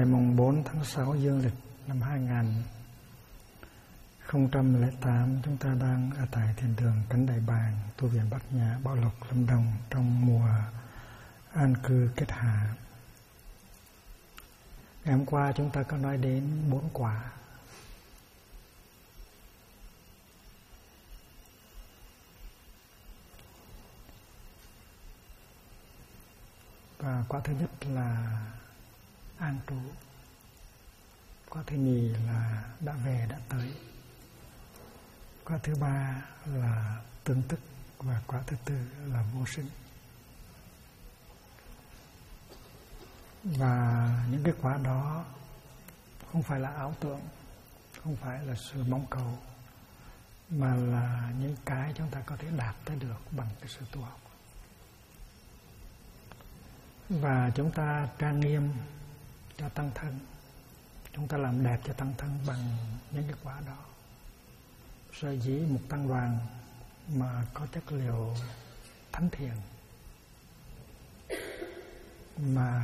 Ngày mùng 4 tháng 6 dương lịch năm 2008, chúng ta đang ở tại thiền đường Cánh Đại Bàng, tu viện Bát Nhã, Bảo Lộc, Lâm Đồng trong mùa an cư kết hạ. Ngày hôm qua chúng ta có nói đến 4 quả. Và quả thứ nhất là an trú, quả thứ nhì là đã về đã tới, quả thứ ba là tương tức, và quả thứ tư là vô sinh. Và những cái quả đó không phải là ảo tưởng, không phải là sự mong cầu, mà là những cái chúng ta có thể đạt tới được bằng cái sự tu học. Và chúng ta trang nghiêm cho tăng thân, chúng ta làm đẹp cho tăng thân bằng những cái quả đó. Sở dĩ một tăng đoàn mà có chất liệu thánh thiện mà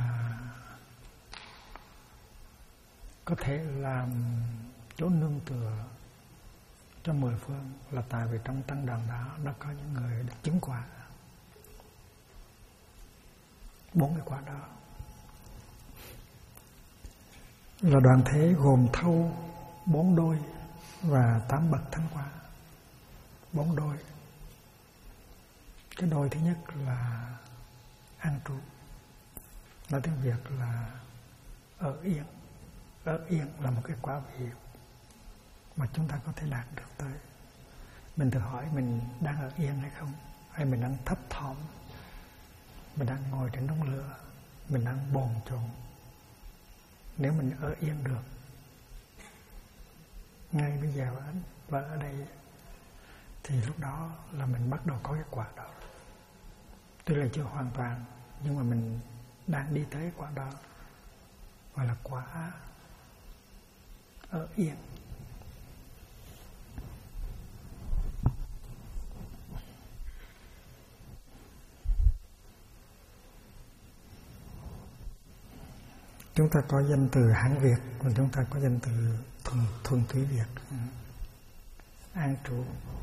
có thể làm chỗ nương tựa cho 10 phương là tại vì trong tăng đoàn đó nó có những người đã chứng quả 4 cái quả đó. Là đoàn thể gồm thâu 4 đôi và 8 bậc thánh quả. 4 đôi. Cái đôi thứ nhất là an trú, nói tiếng Việt là ở yên. Ở yên là một cái quả vị mà chúng ta có thể đạt được tới. Mình tự hỏi mình đang ở yên hay không, hay mình đang thấp thỏm, mình đang ngồi trên đống lửa, mình đang bồn chồn. Nếu mình ở yên được ngay bây giờ và ở đây, thì lúc đó là mình bắt đầu có cái quả đó. Tuy là chưa hoàn toàn, nhưng mà mình đang đi tới quả đó, gọi là quả ở yên. Chúng ta có danh từ Hán Việt, và chúng ta có danh từ thuần túy Việt. An trú.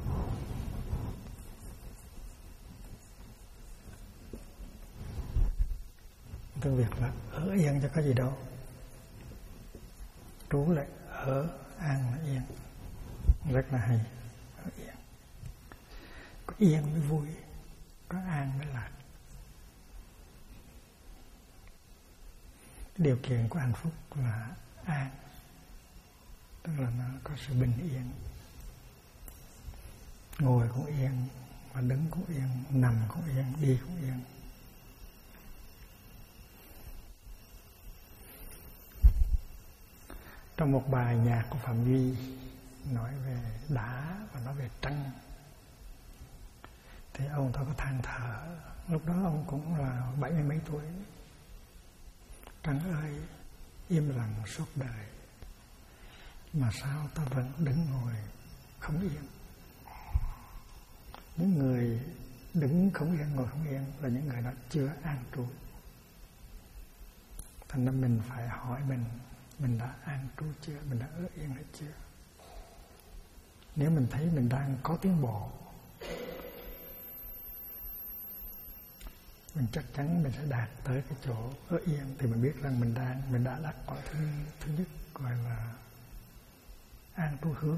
Tiếng Việt là ở yên cho có gì đâu. Trú lại ở, an là yên. Rất là hay. Ở yên. Có yên mới vui, có an mới lạc. Điều kiện của hạnh phúc là an, tức là nó có sự bình yên. Ngồi cũng yên, và đứng cũng yên, nằm cũng yên, đi cũng yên. Trong một bài nhạc của Phạm Duy nói về đá và nói về trăng, thì ông ta có than thở. Lúc đó ông cũng là 70 mấy tuổi. Trăng ơi, im lặng suốt đời, mà sao ta vẫn đứng ngồi không yên. Những người đứng không yên, ngồi không yên là những người đó chưa an trú. Thành ra mình phải hỏi mình đã an trú chưa, mình đã ở yên hay chưa. Nếu mình thấy mình đang có tiến bộ, mình chắc chắn mình sẽ đạt tới cái chỗ ở yên, thì mình biết rằng mình đã đạt quả thứ nhất, gọi là an trú hướng.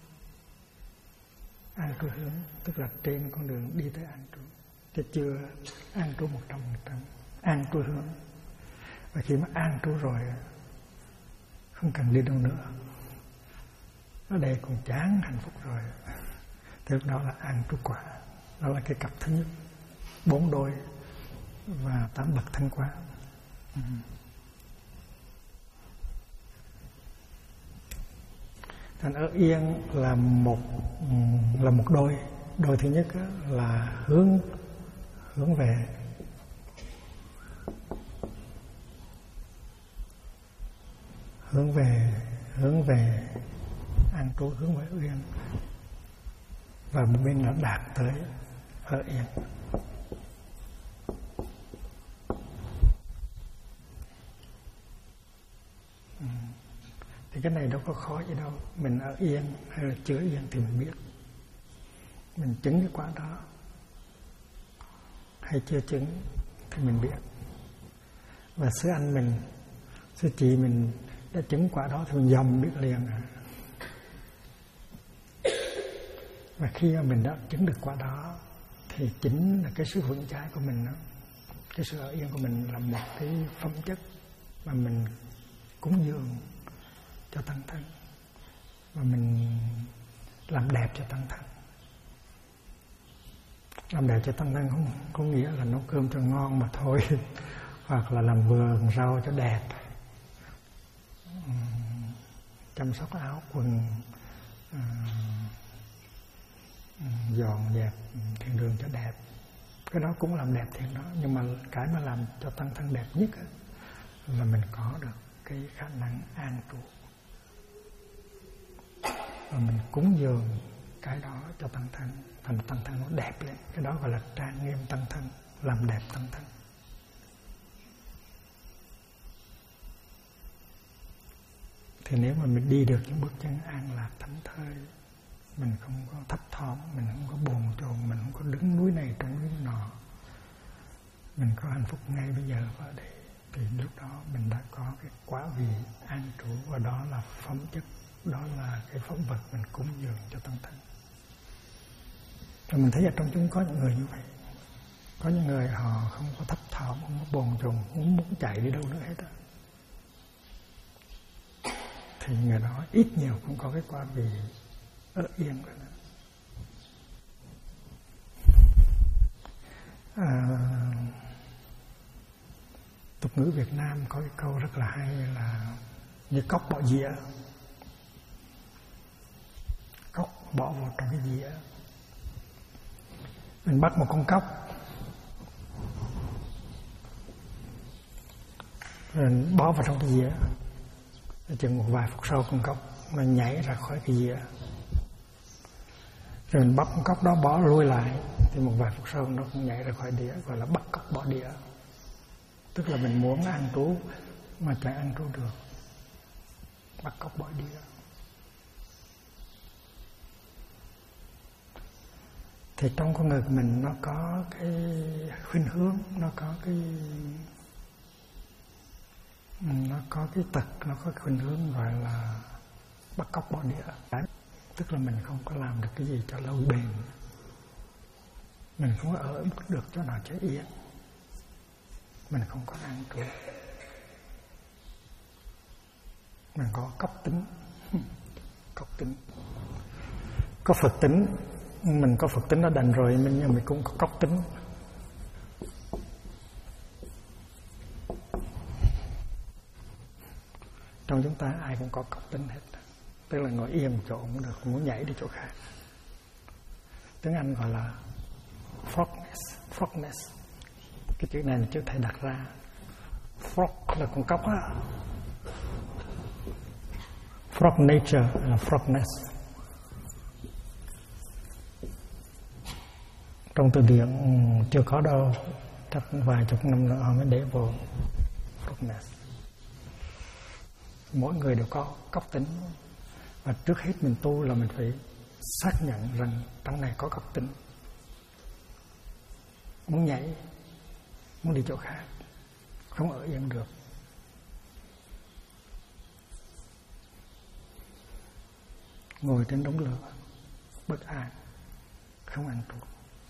An trú hướng tức là trên con đường đi tới an trú, chứ chưa an trú 100%. An trú hướng, và khi mà an trú rồi không cần đi đâu nữa, ở đây cũng chán hạnh phúc rồi, thì lúc đó là an trú quả. Đó là cái cặp thứ nhất, 4 đôi và 8 bậc thánh quả. Thành ở yên là một đôi. Đôi thứ nhất là hướng về, hướng về an trú, hướng về yên, và một bên là đạt tới ở yên. Thì cái này đâu có khó gì đâu. Mình ở yên hay là chưa yên thì mình biết. Mình chứng cái quả đó hay chưa chứng thì mình biết. Và sư anh mình, sư chị mình đã chứng quả đó thì mình dòm biết liền à. Và khi mà mình đã chứng được quả đó thì chính là cái sự vững chãi của mình đó. Cái sự ở yên của mình là một cái phẩm chất mà mình cúng dường cho tăng thân, và mình làm đẹp cho tăng thân. Làm đẹp cho tăng thân không có nghĩa là nấu cơm cho ngon mà thôi, hoặc là làm vườn rau cho đẹp, chăm sóc áo quần, dọn dẹp thiền đường cho đẹp. Cái đó cũng làm đẹp thiền đó. Nhưng mà cái mà làm cho tăng thân đẹp nhất là mình có được cái khả năng an trụ, và mình cúng dường cái đó cho tăng thân, thành tăng thân nó đẹp lên. Cái đó gọi là trang nghiêm tăng thân, làm đẹp tăng thân. Thì nếu mà mình đi được những bước chân an lạc thảnh thơi, mình không có thấp thỏm, mình không có bồn chồn, mình không có đứng núi này trong núi nọ, mình có hạnh phúc ngay bây giờ và ở đây, thì lúc đó mình đã có cái quả vị an trụ, và đó là phẩm chất, đó là cái phẩm vật mình cúng dường cho tăng thân. Rồi mình thấy ở trong chúng có những người như vậy. Có những người họ không có thấp thỏm, không có bồn chồn, không muốn chạy đi đâu nữa hết á. Thì người đó ít nhiều cũng có cái quả vị ở yên rồi đó. Tục ngữ Việt Nam có cái câu rất là hay là như cóc bỏ dĩa. Cóc bỏ vào trong cái dĩa. Mình bắt một con cóc, rồi bỏ vào trong cái dĩa. Chừng một vài phút sau con cóc nó nhảy ra khỏi cái dĩa. Rồi mình bắt con cóc đó bỏ lui lại, thì một vài phút sau nó cũng nhảy ra khỏi đĩa, gọi là bắt cóc bỏ đĩa. Tức là mình muốn ăn trú mà chẳng ăn trú được, bắt cóc bỏ đĩa. Thì trong con người của mình nó có cái khuynh hướng, nó có cái tật, nó có khuynh hướng gọi là bắt cóc bỏ đĩa. Tức là mình không có làm được cái gì cho lâu bền, mình không có ở được chỗ nào cho yên, mình không có an trú, mình có cóc tính. Cóc tính, có Phật tính. Mình có Phật tính nó đành rồi, nhưng mình cũng có cóc tính. Trong chúng ta ai cũng có cóc tính hết. Tức là ngồi yên một chỗ cũng được, muốn nhảy đi chỗ khác. Tiếng Anh gọi là frogness. Cái chữ này là chữ thầy đặt ra. Frog là con cóc á. Frog nature là frogness. Trong từ điển chưa có đâu, chắc vài chục năm nữa họ mới để vô frogness. Mỗi người đều có cóc tính. Và trước hết mình tu là mình phải xác nhận rằng trong này có cóc tính. Muốn nhảy, muốn đi chỗ khác, không ở yên được. Ngồi trên đống lửa, bất an, không an trú.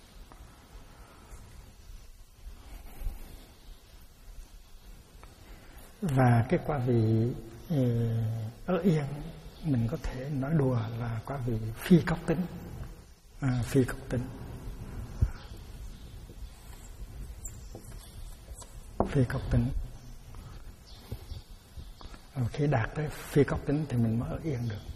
Và cái quả vị ở yên mình có thể nói đùa là quả vị phi cóc tính. Phi cóc tính. Phi cóc tính. Khi đạt tới phi cóc tính thì mình mới ở yên được.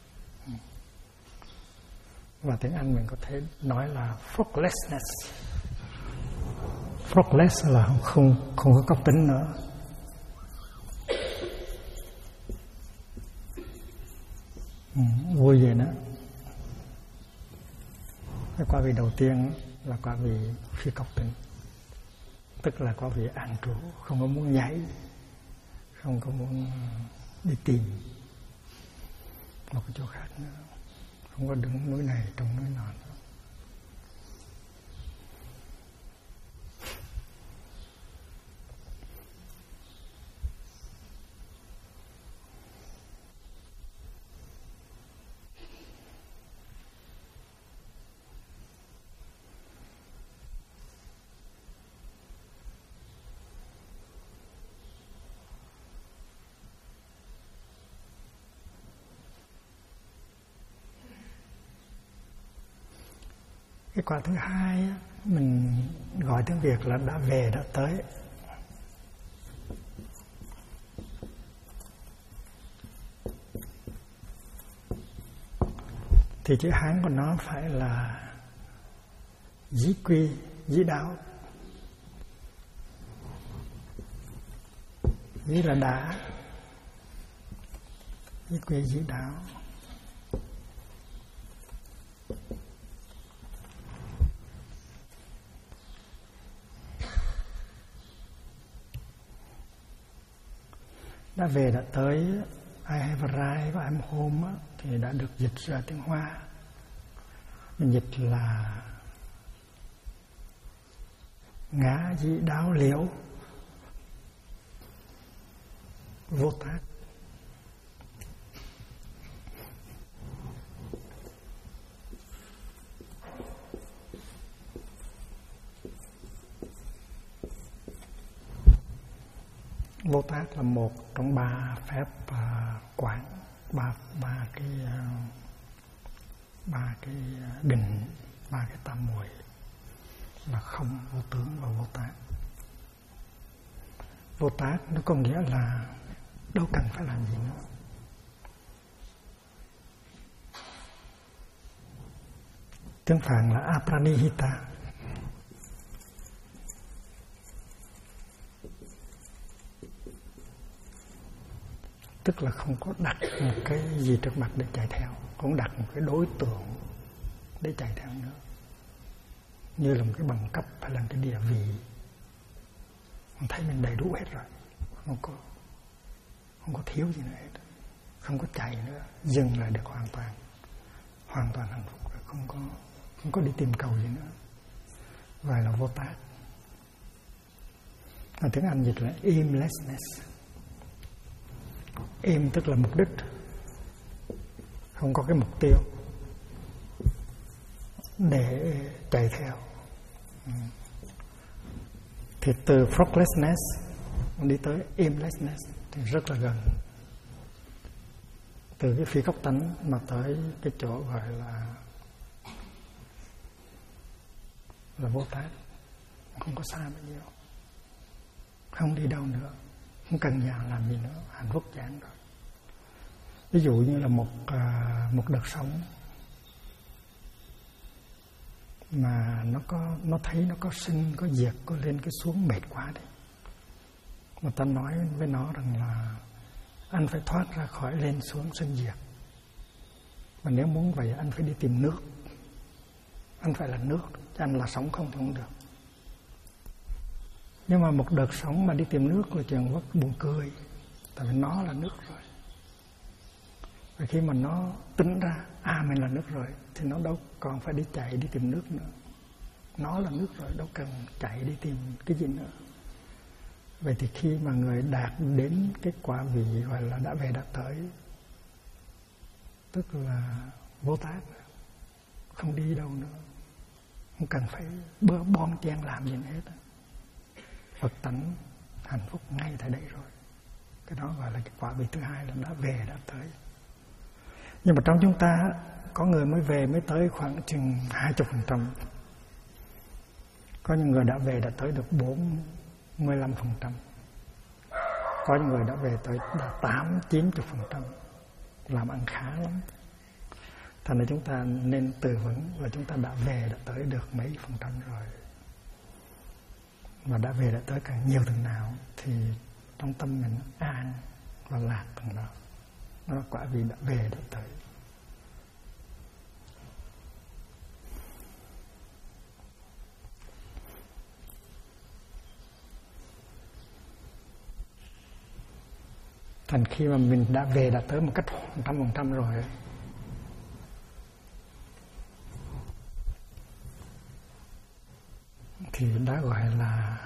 Và tiếng Anh mình có thể nói là froglessness. Frogless là không có cóc tính nữa. Vui vậy đó. Cái quả vị đầu tiên là quả vị phi cóc tính, tức là quả vị an trú, không có muốn nhảy, không có muốn đi tìm, một cái chỗ khác nữa, không có đứng núi này trong núi nọ nữa. Cái quả thứ hai mình gọi tiếng Việt là đã về đã tới. Thì chữ Hán của nó phải là dĩ quy, dĩ đạo. Dĩ là đã, dĩ quy, dĩ đạo. Đã về đã tới, I have arrived và I'm home thì đã được dịch ra tiếng Hoa. Mình dịch là ngã dĩ đáo liễu vô tác. Vô tác là một trong ba phép quán, ba cái định, ba cái tam muội là không, vô tướng và vô tác. Vô tác nó có nghĩa là đâu cần phải làm gì nữa. Tiếng Phạn là apranihita. Tức là không có đặt một cái gì trước mặt để chạy theo, không đặt một cái đối tượng để chạy theo nữa, như là một cái bằng cấp hay là cái địa vị. Mình thấy mình đầy đủ hết rồi, không có thiếu gì nữa hết, không có chạy nữa, dừng lại được hoàn toàn hạnh phúc rồi, không có đi tìm cầu gì nữa. Vậy là vô tác. Ở tiếng Anh dịch là aimlessness. Aim tức là mục đích, không có cái mục tiêu để chạy theo. Thì từ fruitlessness đi tới aimlessness thì rất là gần. Từ cái phi cốc tánh mà tới cái chỗ gọi là vô tác, không có xa bao nhiêu, không đi đâu nữa, không cần nhà làm gì nữa, hạnh phúc chán rồi. Ví dụ như là một đợt sóng mà nó thấy nó có sinh, có diệt, có lên, có xuống, mệt quá đi. Mà ta nói với nó rằng là anh phải thoát ra khỏi lên xuống sinh diệt. Mà nếu muốn vậy anh phải đi tìm nước. Anh phải là nước, chứ anh là sóng không thì không được. Nhưng mà một đợt sóng mà đi tìm nước là chuyện rất buồn cười. Tại vì nó là nước rồi. Và khi mà nó tính ra mình là nước rồi thì nó đâu còn phải đi chạy đi tìm nước nữa. Nó là nước rồi, đâu cần chạy đi tìm cái gì nữa. Vậy thì khi mà người đạt đến cái quả vị gọi là đã về đã tới, tức là vô tác, không đi đâu nữa, không cần phải bon chen làm gì hết. Phật tánh hạnh phúc ngay tại đây rồi. Cái đó gọi là cái quả vị thứ hai, là đã về đã tới. Nhưng mà trong chúng ta có người mới về mới tới khoảng chừng 20%. Có những người đã về đã tới được 45%. Có những người đã về tới 8-90%. Làm ăn khá lắm. Thành ra chúng ta nên từ vững và chúng ta đã về đã tới được mấy % rồi. Và đã về đã tới càng nhiều từng nào thì trong tâm mình an và lạc từng đó. Nó là quả vị đã về đã tới. Thành khi mà mình đã về đã tới một cách 100% rồi, thì đã gọi là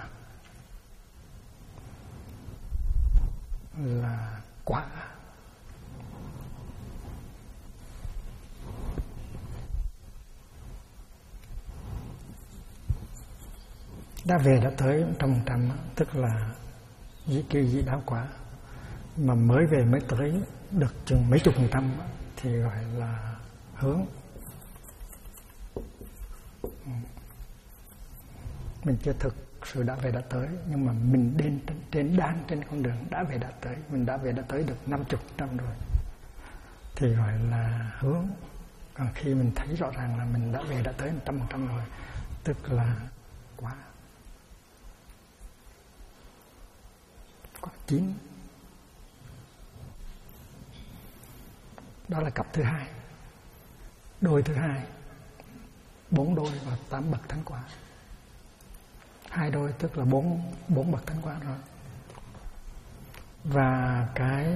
quả. Đã về đã tới 100%, tức là kêu dị đáo quả. Mà mới về mới tới được chừng mấy chục % thì gọi là hướng. Mình chưa thực sự đã về đã tới, nhưng mà mình đang trên con đường đã về đã tới. Mình đã về đã tới được 50% rồi thì gọi là hướng. Còn khi mình thấy rõ ràng là mình đã về đã tới 100% rồi, tức là quả. Quả chín. Đó là cặp thứ hai, đôi thứ hai, 4 đôi và 8 bậc thánh quả. 2 đôi tức là 4 bậc thánh quả rồi. Và cái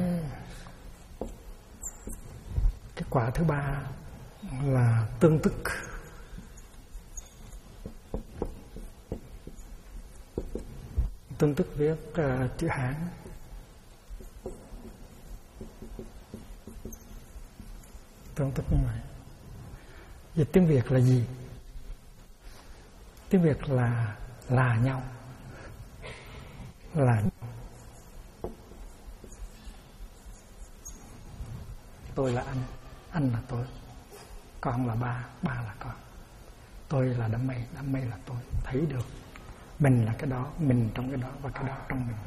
quả thứ ba là tương tức. Tương tức viết chữ Hán. Tương tức như vậy. Dịch tiếng Việt là gì? Tiếng Việt là nhau. Là tôi là anh là tôi, con là ba là con, tôi là đám mây là tôi. Thấy được mình là cái đó, mình trong cái đó và cái đó trong mình.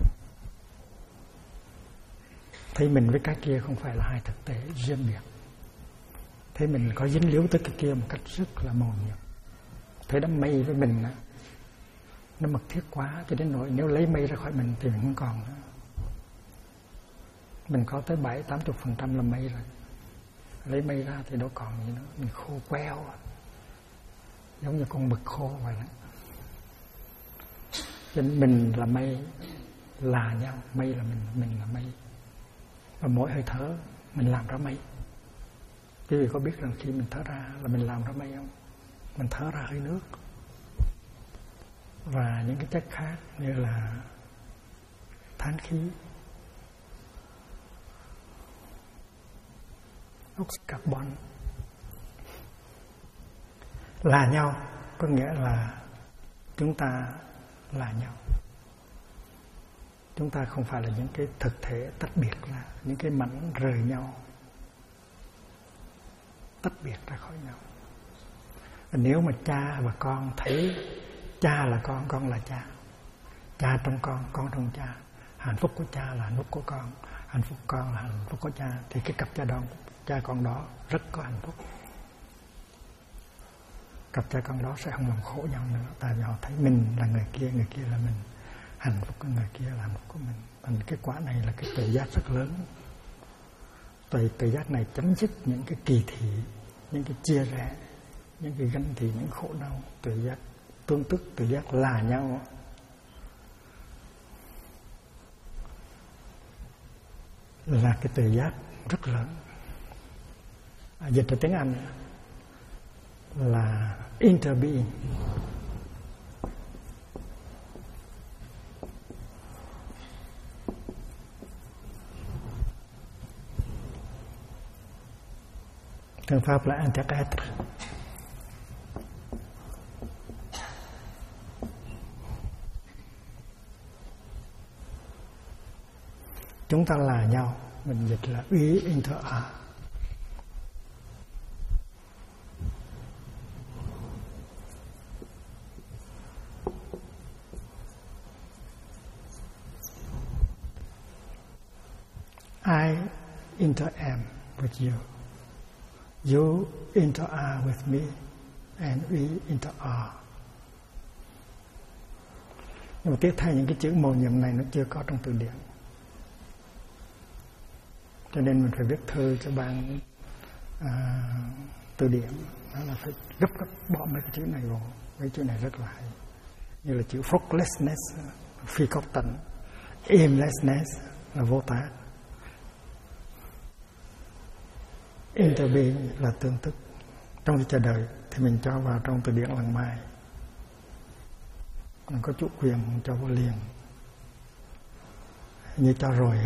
Thấy mình với cái kia không phải là hai thực tế riêng biệt. Thấy mình có dính líu tới cái kia một cách rất là mầu nhiệm. Thấy đám mây với mình đó, nó mật thiết quá cho đến nỗi nếu lấy mây ra khỏi mình thì mình không còn nữa. Mình có tới 70-80% là mây rồi. Lấy mây ra thì đâu còn gì nữa. Mình khô queo, giống như con mực khô vậy đó. Cho nên mình là mây, là nhau. Mây là mình là mây. Và mỗi hơi thở mình làm ra mây. Quý vị có biết rằng khi mình thở ra là mình làm ra mây không? Mình thở ra hơi nước và những cái chất khác như là than khí, oxy carbon. Là nhau có nghĩa là chúng ta là nhau. Chúng ta không phải là những cái thực thể tách biệt, là những cái mảnh rời nhau, tách biệt ra khỏi nhau. Và nếu mà cha và con thấy cha là con là cha, cha trong con trong cha, hạnh phúc của cha là hạnh phúc của con, hạnh phúc con là hạnh phúc của cha, thì cái cặp cha con đó rất có hạnh phúc. Cặp cha con đó sẽ không làm khổ nhau nữa, tại vì họ thấy mình là người kia là mình, hạnh phúc của người kia là hạnh phúc của mình. Và cái quả này là cái tuệ giác rất lớn. Tuệ giác này chấm dứt những cái kỳ thị, những cái chia rẽ, những cái ganh tị, những khổ đau. Tuệ giác tương tức, tuệ giác là nhau là cái tuệ giác rất lớn. Dịch từ tiếng Anh là interbeing. Tiếng Pháp là interêtre. Chúng ta là nhau, mình dịch là uy inter a. I inter-am with you. You inter-are with me. And we inter-are. Nhưng mà tiếc thay những cái chữ mầu nhiệm này nó chưa có trong từ điển. Cho nên mình phải viết thư cho ban từ điển. Đó là phải gấp bỏ mấy cái chữ này vào. Mấy chữ này rất là hay. Như là chữ fruitlessness, phi cốc tận. Aimlessness là vô tác. interbeing là tương tức. Trong khi chờ đợi thì mình cho vào trong từ điển Làng Mai. Mình có chủ quyền cho vô liền. Như cho rồi.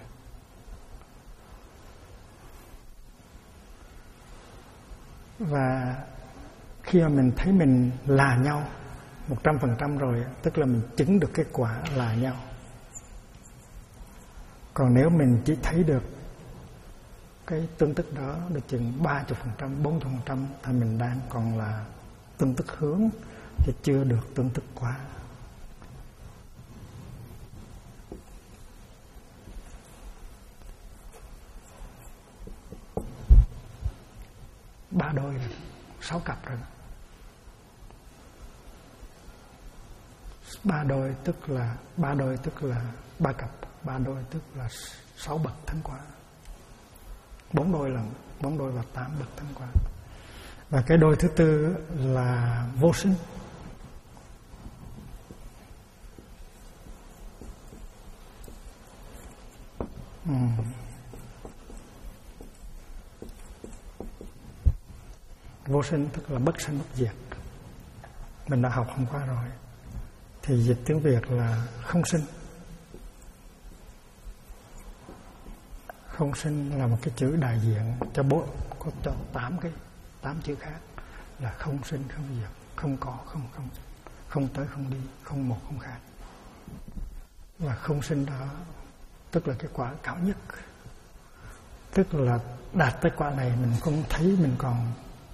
Và khi mà mình thấy mình là nhau 100% rồi, tức là mình chứng được kết quả là nhau. Còn nếu mình chỉ thấy được cái tương tức đó được chừng 30%, 40% thì mình đang còn là tương tức hướng, thì chưa được tương tức quá. Ba đôi, 6 cặp rồi. Ba đôi tức là ba cặp, ba đôi tức là 6 bậc thánh quả. 4 đôi và 8 bậc thánh quả. Và cái đôi thứ tư là vô sinh. Vô sinh tức là bất sanh bất diệt. Mình đã học hôm qua rồi. Thì dịch tiếng Việt là không sinh. Không sinh là một cái chữ đại diện cho có cho 8 chữ khác là không sinh không diệt, không có không tới không đi, không một không khác. Và không sinh đó tức là cái quả cao nhất. Tức là đạt tới quả này mình không thấy mình còn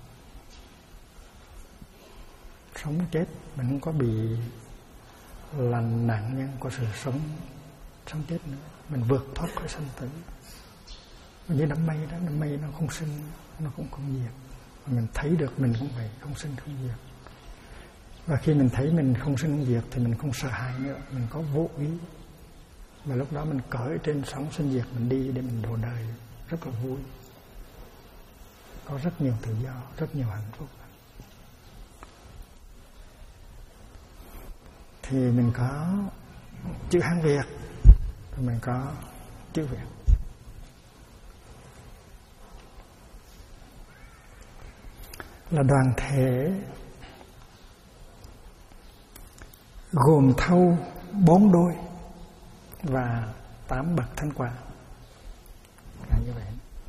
sống chết, mình không có bị là nạn nhân của sự sống chết nữa. Mình vượt thoát khỏi sanh tử. Như đám mây đó, đám mây nó không sinh, nó cũng không diệt. Mình thấy được mình cũng vậy, không sinh không diệt. Và khi mình thấy mình không sinh không diệt thì mình không sợ hãi nữa, mình có vô ý. Và lúc đó mình cởi trên sóng sinh diệt, mình đi để mình độ đời rất là vui. Có rất nhiều tự do, rất nhiều hạnh phúc. Thì mình có chữ Hán Việt, rồi mình có chữ Việt. Là đoàn thể gồm thâu 4 đôi và 8 bậc thánh quả. Như vậy.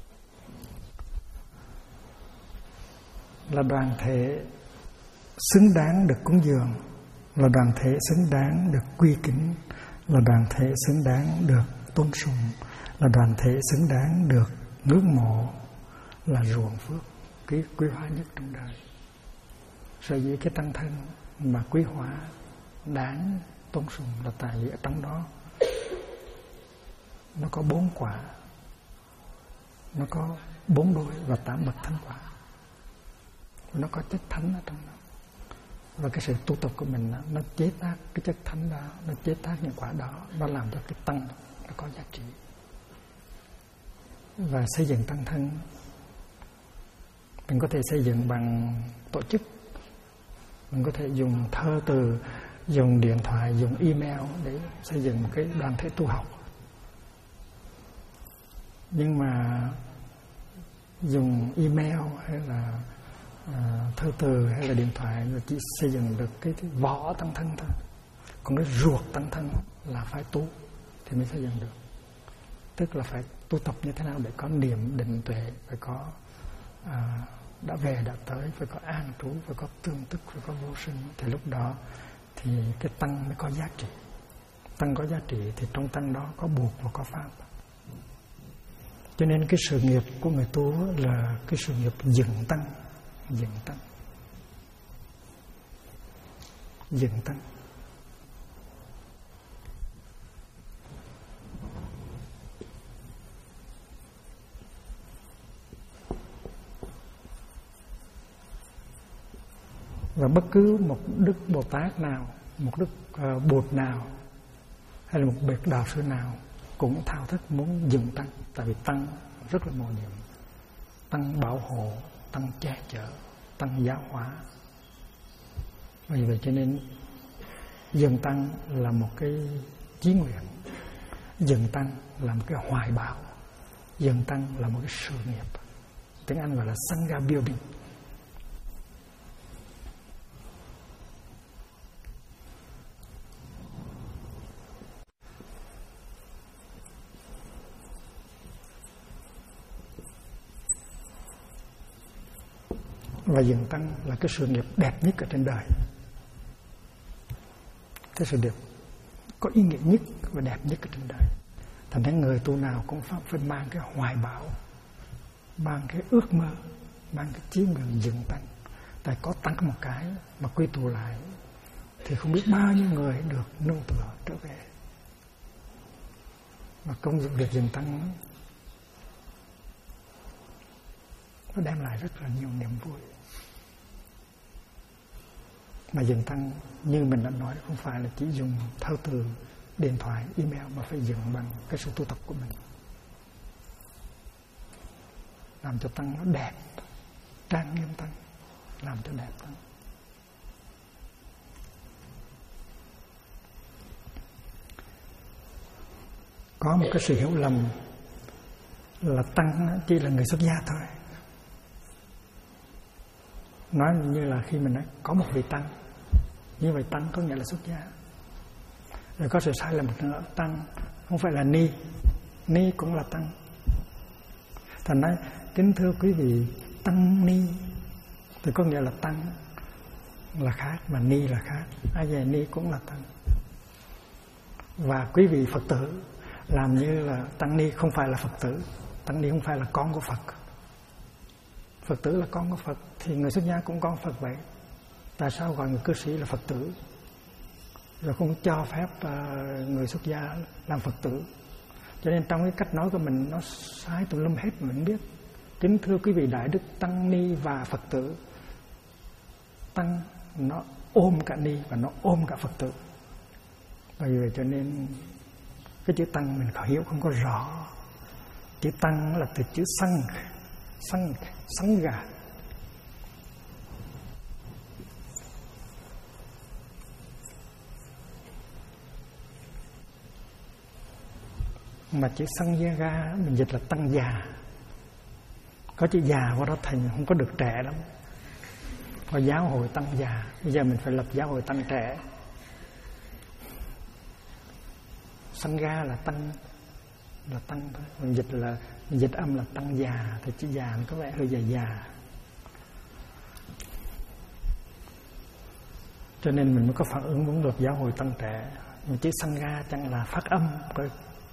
Là đoàn thể xứng đáng được cúng dường, là đoàn thể xứng đáng được quy kính, là đoàn thể xứng đáng được tôn sùng, là đoàn thể xứng đáng được ngưỡng mộ, là ruộng phước quý hóa nhất trong đời. Sở dĩ cái tăng thân mà quý hóa đáng tôn sùng là tại vì ở trong đó nó có 4 quả, nó có 4 đôi và 8 bậc thánh quả, nó có chất thánh ở trong đó. Và cái sự tu tập của mình nó chế tác cái chất thánh đó, nó chế tác những quả đó, nó làm cho cái tăng nó có giá trị. Và xây dựng tăng thân mình có thể xây dựng bằng tổ chức, mình có thể dùng thơ từ, dùng điện thoại, dùng email để xây dựng một cái đoàn thể tu học. Nhưng mà dùng email hay là thơ từ hay là điện thoại là chỉ xây dựng được cái vỏ tăng thân thôi. Còn cái ruột tăng thân là phải tu thì mới xây dựng được. Tức là phải tu tập như thế nào để có niệm định tuệ, phải có đã về đã tới, phải có an trú, phải có tương tức, phải có vô sinh. Thì lúc đó thì cái tăng mới có giá trị. Tăng có giá trị thì trong tăng đó có buộc và có pháp. Cho nên cái sự nghiệp của người tu là cái sự nghiệp dựng tăng. Và bất cứ một đức Bồ Tát nào, một đức Bụt nào hay là một bậc đạo sư nào cũng thao thức muốn dựng tăng. Tại vì tăng rất là mầu nhiệm, tăng bảo hộ, tăng che chở, tăng giáo hóa. Vì vậy cho nên dựng tăng là một cái chí nguyện, dựng tăng là một cái hoài bão, dựng tăng là một cái sự nghiệp, tiếng Anh gọi là Sangha Building. Và dừng tăng là cái sự nghiệp đẹp nhất ở trên đời, cái sự nghiệp có ý nghĩa nhất và đẹp nhất ở trên đời. Thành ra người tu nào cũng phải mang cái hoài bão, mang cái ước mơ, mang cái chí nguyện dừng tăng. Tại có tăng một cái mà quy tụ lại thì không biết bao nhiêu người được nương tựa trở về. Mà công việc dừng tăng nó đem lại rất là nhiều niềm vui. Mà dừng tăng như mình đã nói, không phải là chỉ dùng thao từ điện thoại, email, mà phải dừng bằng cái sự tu tập của mình, làm cho tăng nó đẹp, trang nghiêm tăng, làm cho đẹp tăng. Có một cái sự hiểu lầm là tăng chỉ là người xuất gia thôi. Nói như là khi mình nói có một vị tăng, như vậy tăng có nghĩa là xuất gia. Rồi có sự sai lầm nữa, tăng không phải là ni, ni cũng là tăng. Thành nói kính thưa quý vị, tăng ni thì có nghĩa là tăng là khác, mà ni là khác. Ai về ni cũng là tăng. Và quý vị Phật tử làm như là tăng ni không phải là Phật tử, tăng ni không phải là con của Phật. Phật tử là con của Phật thì người xuất gia cũng con Phật vậy. Tại sao gọi người cư sĩ là Phật tử rồi không cho phép người xuất gia làm Phật tử? Cho nên trong cái cách nói của mình nó sai tùm lum hết, mình biết. Kính thưa quý vị đại đức tăng ni và Phật tử, tăng nó ôm cả ni và nó ôm cả Phật tử. Bởi vậy cho nên cái chữ tăng mình hiểu không có rõ. Chữ tăng là từ chữ sangha gà. Mà chữ sangha mình dịch là tăng già. Có chữ già vào đó thành không có được trẻ lắm. Có giáo hội tăng già. Bây giờ mình phải lập giáo hội tăng trẻ. Sangha là tăng thôi. Mình dịch âm là tăng già thì chữ già nó có vẻ hơi già. Cho nên mình mới có phản ứng muốn lập giáo hội tăng trẻ. Mà chữ sangha chẳng là phát âm của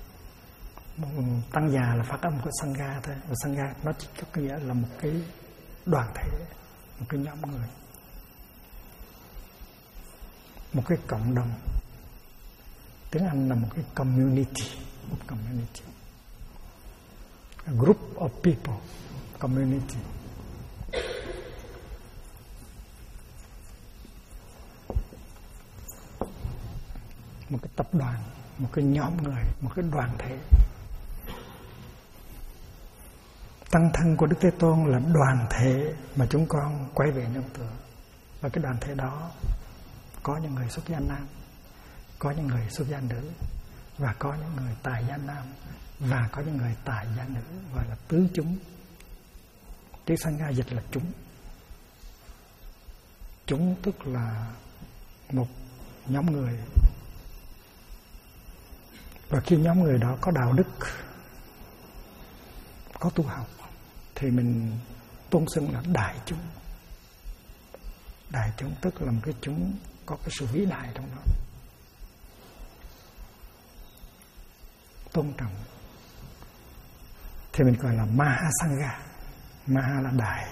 tăng già là phát âm của sangha thôi. Và sangha nó chỉ có nghĩa là một cái đoàn thể, một cái nhóm người, một cái cộng đồng. Tiếng Anh là một cái community, một community, a group of people, community. Một cái tập đoàn, một cái nhóm người, một cái đoàn thể. Tăng thân của Đức Thế Tôn là đoàn thể mà chúng con quay về nương tựa. Và cái đoàn thể đó có những người xuất gia nam, có những người xuất gia nữ, và có những người tại gia nam, và có những người tại gia nữ, gọi là tứ chúng. Chữ sangha dịch là chúng. Chúng tức là một nhóm người. Và khi nhóm người đó có đạo đức, có tu học, thì mình tôn xưng là đại chúng. Đại chúng tức là một cái chúng có cái sự vĩ đại trong đó, tôn trọng, thì mình gọi là Mahasangha. Maha là đại.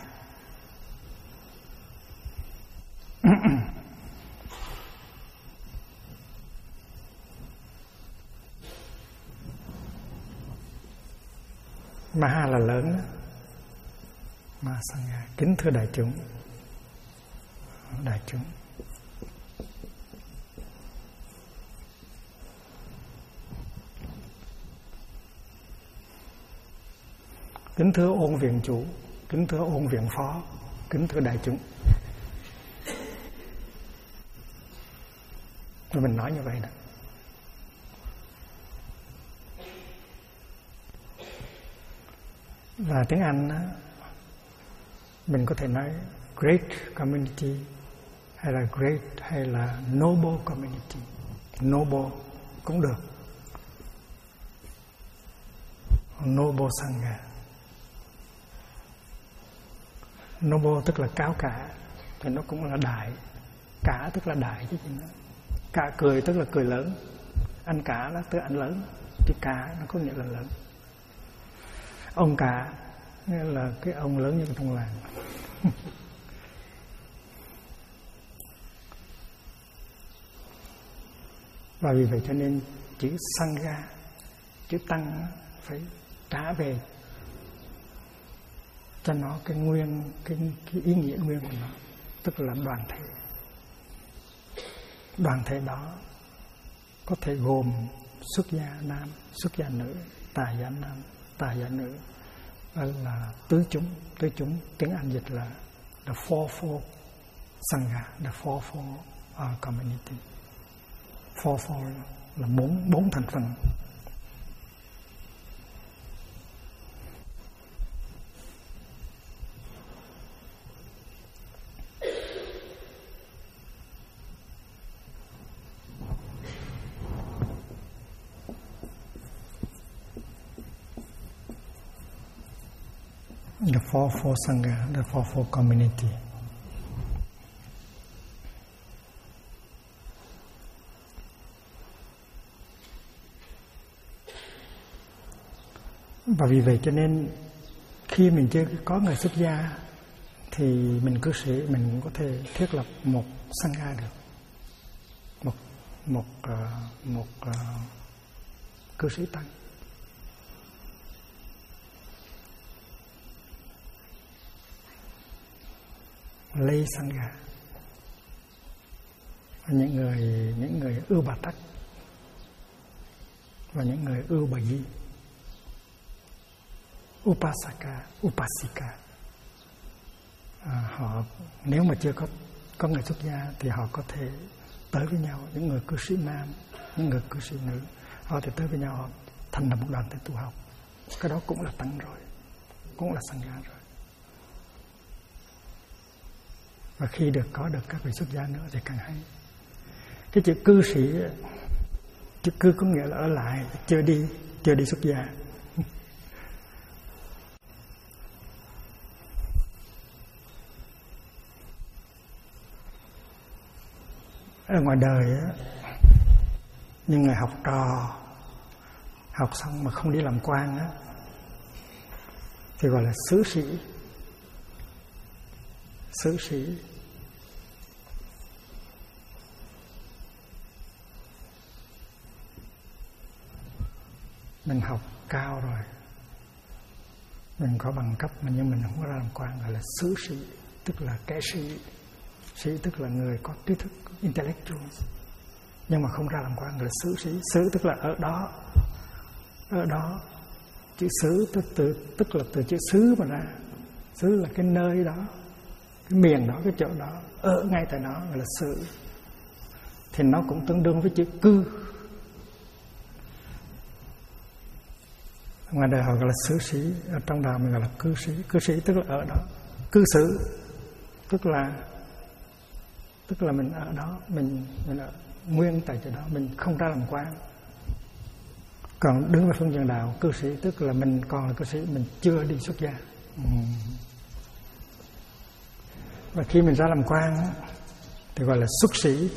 Maha là lớn đó. Mahasangha. Kính thưa đại chúng, đại chúng, kính thưa ôn viện chủ, kính thưa ôn viện phó, kính thưa đại chúng. Rồi mình nói như vậy đó. Và tiếng Anh đó, Mình có thể nói great community hay là great hay là noble community. Noble cũng được. Noble Sangha. Noble tức là cao cả, thì nó cũng là đại. Cả tức là đại chứ gì nữa. Cả cười tức là cười lớn. Anh cả đó tức là anh lớn. Thì cả nó có nghĩa là lớn. Ông cả nghĩa là cái ông lớn nhất trong làng. Và vì vậy cho nên chữ Sangha, chữ tăng phải trả về cho nó cái nguyên, cái ý nghĩa nguyên của nó, tức là đoàn thể. Đoàn thể đó có thể gồm xuất gia nam, xuất gia nữ, tài gia nam, tài gia nữ, là tứ chúng. Tứ chúng tiếng Anh dịch là the fourfold Sangha, the fourfold community. Fourfold là bốn thành phần. The fourfold Sangha, the fourfold community. Và vì vậy cho nên khi mình chưa có người xuất gia thì mình cư sĩ mình cũng có thể thiết lập một Sangha được, một cư sĩ tăng. Lay Sangha. Những người ưu bà tắc và những người ưu bà di. Upasaka, Upasika. Họ nếu mà chưa có người xuất gia thì họ có thể tới với nhau, những người cư sĩ nam, những người cư sĩ nữ, họ thì tới với nhau, họ thành lập một đoàn thể tu học. Cái đó cũng là tăng rồi, cũng là Sangha rồi. Và khi có được các vị xuất gia nữa thì càng hay. Cái chữ cư sĩ, chữ cư có nghĩa là ở lại, chưa đi xuất gia. Ở ngoài đời á, những người học trò học xong mà không đi làm quan á thì gọi là xứ sĩ. Xứ sĩ. Mình học cao rồi, mình có bằng cấp mà nhưng mình không có ra làm quan, gọi là xứ sĩ, tức là kẻ sĩ. Sĩ tức là người có trí thức, intellectual, nhưng mà không ra làm quan, gọi là xứ sĩ. Xứ tức là ở đó. Chữ xứ tức là từ chữ xứ mà ra. Xứ là cái nơi đó, cái miền đó, cái chỗ đó, ở ngay tại đó gọi là xứ. Thì nó cũng tương đương với chữ cư. Ngoài đời họ gọi là xứ sĩ, ở trong đạo mình gọi là cư sĩ. Cư sĩ tức là ở đó. Cư xử tức là mình ở đó, mình ở nguyên tại chỗ đó, mình không ra làm quan. Còn đứng về phương diện đạo, cư sĩ tức là mình còn là cư sĩ, mình chưa đi xuất gia. Và khi mình ra làm quan thì gọi là xuất sĩ.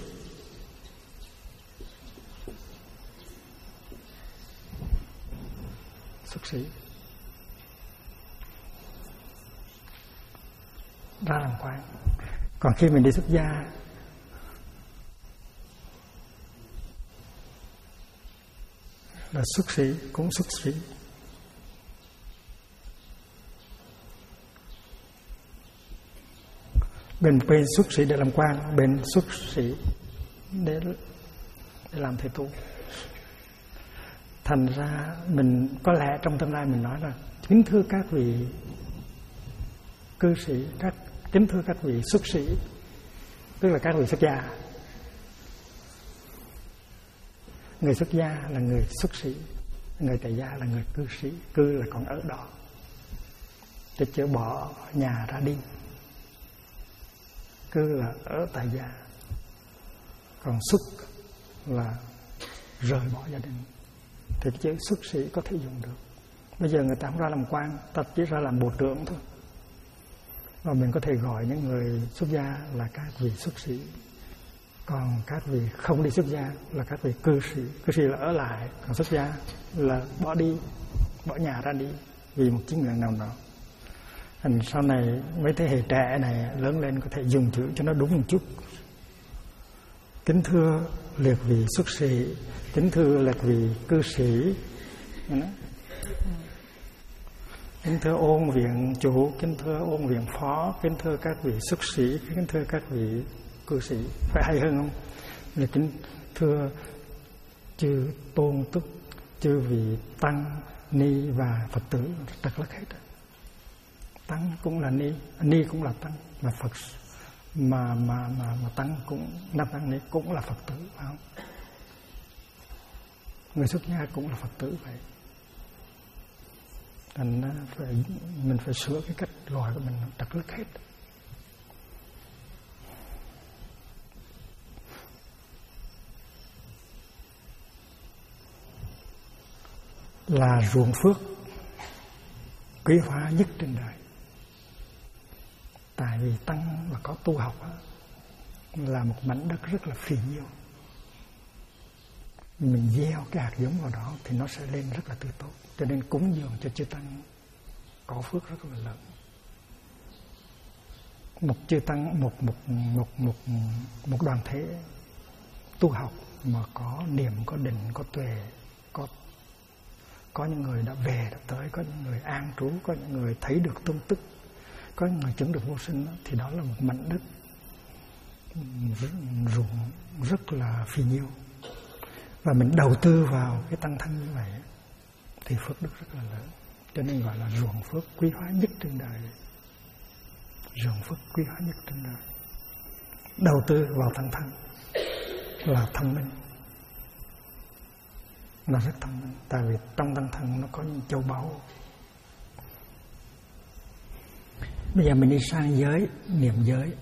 Xuất sĩ. Ra làm quan. Còn khi mình đi xuất gia là xuất sĩ, cũng xuất sĩ. Bên xuất sĩ để làm quan, bên xuất sĩ để làm thầy tu. Thành ra mình có lẽ trong tương lai mình nói là kính thưa các vị cư sĩ, kính thưa các vị xuất sĩ, tức là các vị xuất gia. Người xuất gia là người xuất sĩ, người tại gia là người cư sĩ. Cư là còn ở đó, chứ chưa bỏ nhà ra đi. cư là ở tại gia, còn xuất là rời bỏ gia đình. Thì cái chữ xuất sĩ có thể dùng được. Bây giờ người ta không ra làm quan, ta chỉ ra làm bộ trưởng thôi. Và mình có thể gọi những người xuất gia là các vị xuất sĩ. Còn các vị không đi xuất gia là các vị cư sĩ. Cư sĩ là ở lại, còn xuất gia là bỏ đi, bỏ nhà ra đi vì một chính nguyện nào đó. Thành sau này mấy thế hệ trẻ này lớn lên có thể dùng chữ cho nó đúng một chút. Kính thưa liệt vị xuất sĩ, kính thưa liệt vị cư sĩ, kính thưa ôn viện chủ, kính thưa ôn viện phó, kính thưa các vị xuất sĩ, kính thưa các vị cư sĩ. Phải hay hơn không? Là kính thưa chư tôn túc, chư vị tăng ni và Phật tử, trật lất hết. Tăng cũng là ni, ni cũng là tăng, mà Phật mà tăng cũng nam tăng ni cũng là Phật tử, phải không? Người xuất gia cũng là Phật tử vậy. Thành mình phải sửa cái cách gọi của mình trật lất hết. Là ruộng phước quý hóa nhất trên đời. Tại vì tăng là có tu học là một mảnh đất rất là phì nhiêu. Mình gieo cái hạt giống vào đó thì nó sẽ lên rất là tươi tốt. Cho nên cúng dường cho chư tăng có phước rất là lớn. Một chư tăng, một đoàn thể tu học mà có niệm, có định, có tuệ, có những người đã về đã tới, có những người an trú, có những người thấy được tung tích, có những người chứng được vô sinh, thì đó là một mảnh đất ruộng rất là phì nhiêu. Và mình đầu tư vào cái tăng thân như vậy thì phước đức rất là lớn. Cho nên gọi là ruộng phước quý hóa nhất trên đời. Ruộng phước quý hóa nhất trên đời. Đầu tư vào tăng thân là thông minh, là rất thông minh. Tại vì trong tăng thân nó có những châu báu. Bây giờ mình đi sang giới, niệm giới.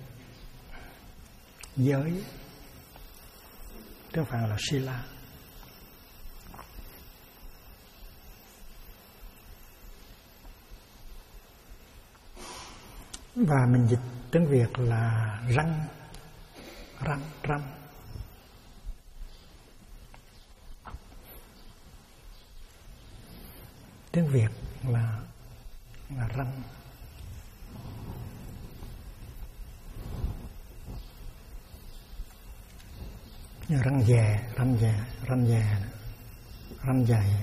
Giới tiếng Phạn là Sila. Và mình dịch tiếng Việt là răng, răng. Tiếng Việt là răng. Như răng dài.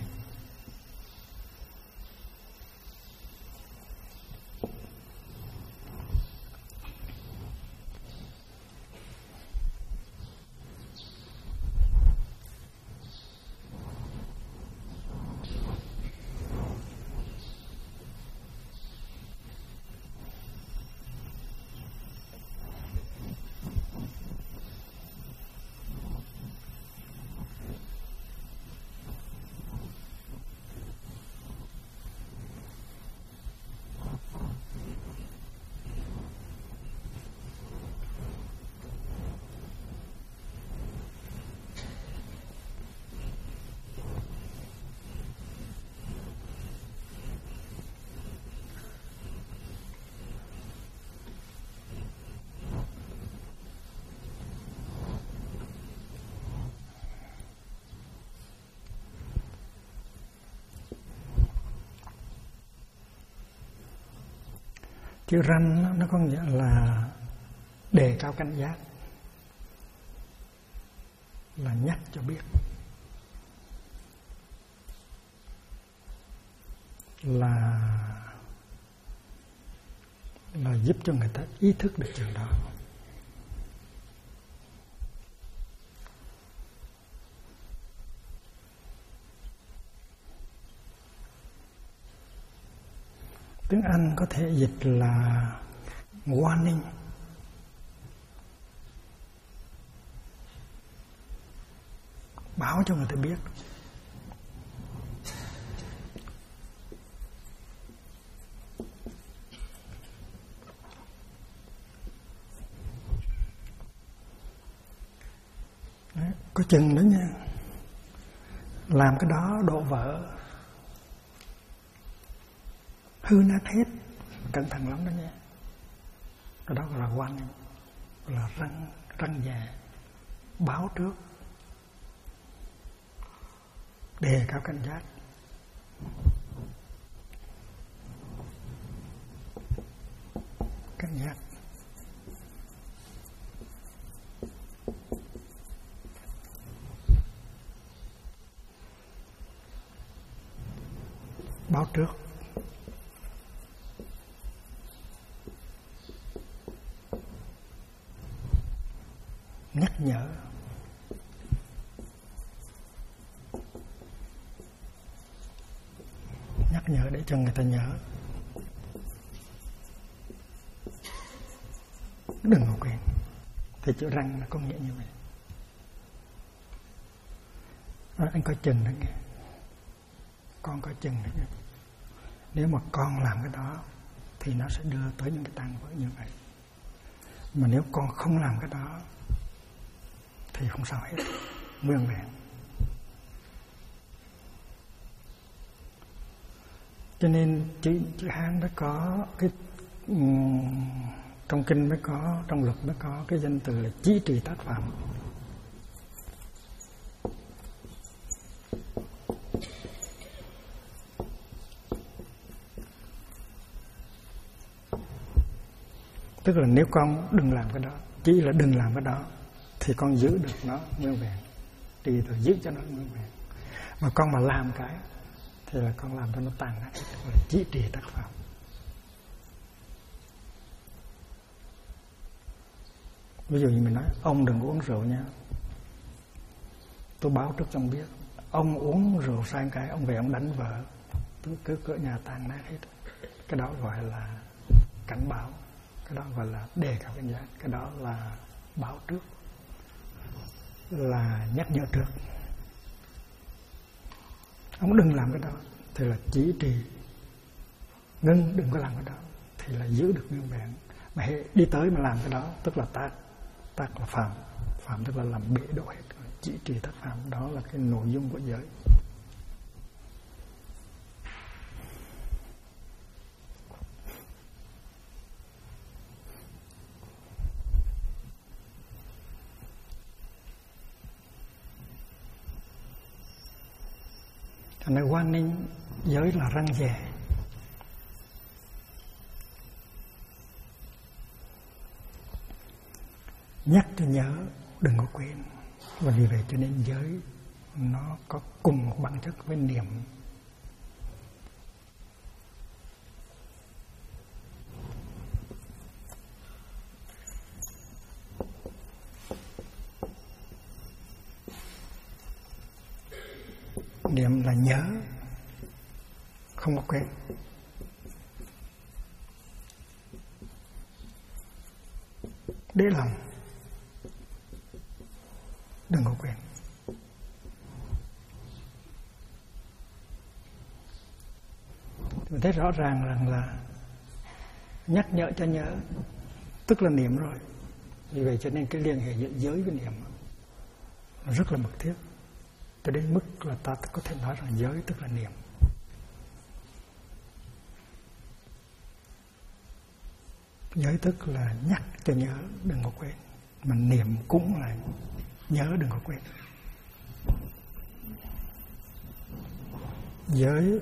Chữ ranh nó có nghĩa là đề cao cảnh giác, là nhắc cho biết, là giúp cho người ta ý thức được chuyện đó. Tiếng Anh có thể dịch là warning. Báo cho người ta biết. Có chừng đó nha, làm cái đó đổ vỡ, hư nát hết, cẩn thận lắm đó nha. Cái đó gọi là quan, là răng già, báo trước, đề cao cảnh giác. Cảnh giác. Báo trước. Nhắc nhở. Nhắc nhở để cho người ta nhớ. Đừng có quên. Thì chữ răng nó có nghĩa như vậy. Anh coi chừng đó nghe. Con coi chừng đó nghe. Nếu mà con làm cái đó thì nó sẽ đưa tới những cái tan vỡ như vậy. Mà nếu con không làm cái đó thì không sao hết, nguyên vẹn. Cho nên chữ Hán nó có cái trong kinh mới có, trong luật mới có cái danh từ là chí trì tác phạm. Tức là nếu con đừng làm cái đó, chỉ là đừng làm cái đó, thì con giữ được nó nguyên vẹn, trì rồi giữ cho nó nguyên vẹn. Mà con mà làm cái thì là con làm cho nó tàn nát, là chí trì tác phạm. Ví dụ như mình nói ông đừng uống rượu nha, tôi báo trước cho ông biết, ông uống rượu sai cái ông về ông đánh vợ, cứ cửa nhà tàn nát hết. Cái đó gọi là cảnh báo, cái đó gọi là đề cao cảnh giác, cái đó là báo trước, là nhắc nhở trước. Ông đừng làm cái đó thì là chỉ trì, ngưng đừng có làm cái đó thì là giữ được nguyên vẹn. Mà đi tới mà làm cái đó tức là tác là phạm, phạm tức là làm bể đổ hết. Chỉ trì tác phạm, đó là cái nội dung của giới. Thành ra Quan Ninh giới là răng dè. Nhắc cho nhớ, đừng có quên. Và vì vậy cho nên giới nó có cùng một bản chất với niệm. Niệm là nhớ, không có quên. Để lòng, đừng có quên. Mình thấy rõ ràng rằng là nhắc nhở cho nhớ tức là niệm rồi. Vì vậy cho nên cái liên hệ giữa giới với niệm nó rất là mật thiết, cho đến mức là ta có thể nói rằng giới tức là niệm. Giới tức là nhắc cho nhớ, đừng có quên. Mà niệm cũng là nhớ, đừng có quên. Giới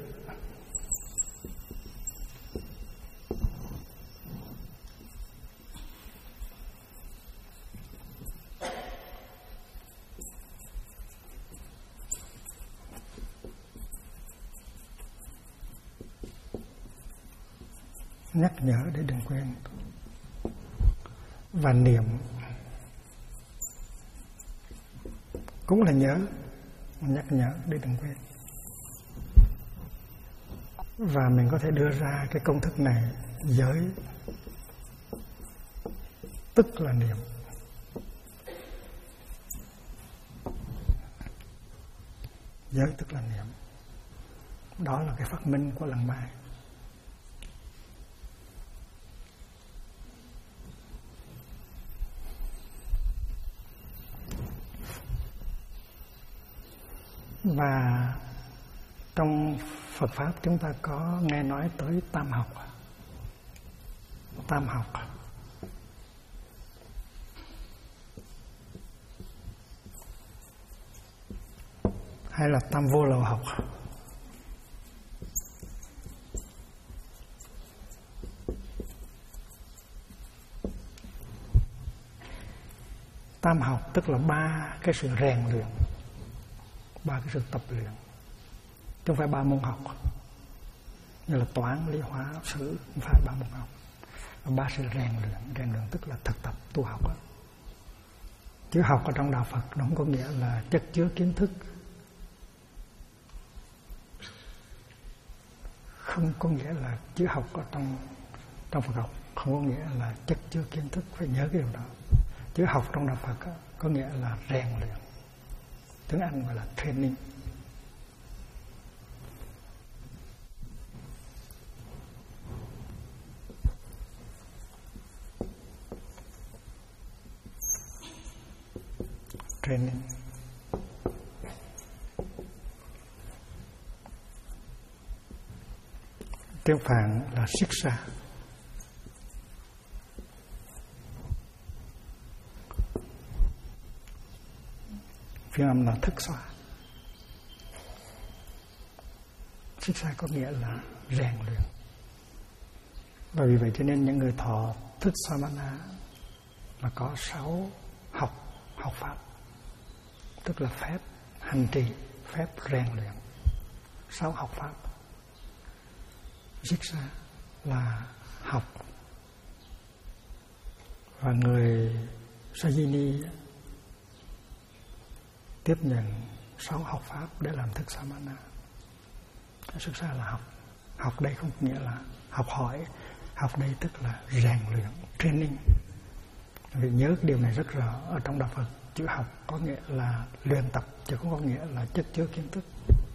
nhắc nhở để đừng quên. Và niệm cũng là nhớ, nhắc nhở để đừng quên. Và mình có thể đưa ra cái công thức này: giới tức là niệm. Giới tức là niệm. Đó là cái phát minh của lần mai. Và trong Phật Pháp chúng ta có nghe nói tới tam học. Tam học hay là tam vô lậu học. Tam học tức là ba cái sự rèn luyện, ba cái sự tập luyện, chứ không phải ba môn học như là toán, lý, hóa, sử, không phải ba môn học. Ba sự rèn luyện tức là thực tập tu học đó. Chữ học ở trong đạo Phật nó không có nghĩa là chất chứa kiến thức, không có nghĩa là chữ học ở trong Phật học không có nghĩa là chất chứa kiến thức, phải nhớ cái điều đó. Chữ học trong đạo Phật có nghĩa là rèn luyện, tiếng Anh gọi là training. Training. Tiếng Phạn là Siksha. Phiên âm là thức xóa. Siksha có nghĩa là rèn luyện. Và vì vậy cho nên những người thọ thức Samana là có 6 học pháp, tức là phép hành trì, phép rèn luyện, 6 học pháp. Siksha là học, và người Sajini tiếp nhận 6 học pháp để làm thức Samana. Siksha là học. Học đây không nghĩa là học hỏi, học đây tức là rèn luyện, training. Vì nhớ cái điều này rất rõ, ở trong đạo Phật chữ học có nghĩa là luyện tập, chứ không có nghĩa là chất chứa kiến thức.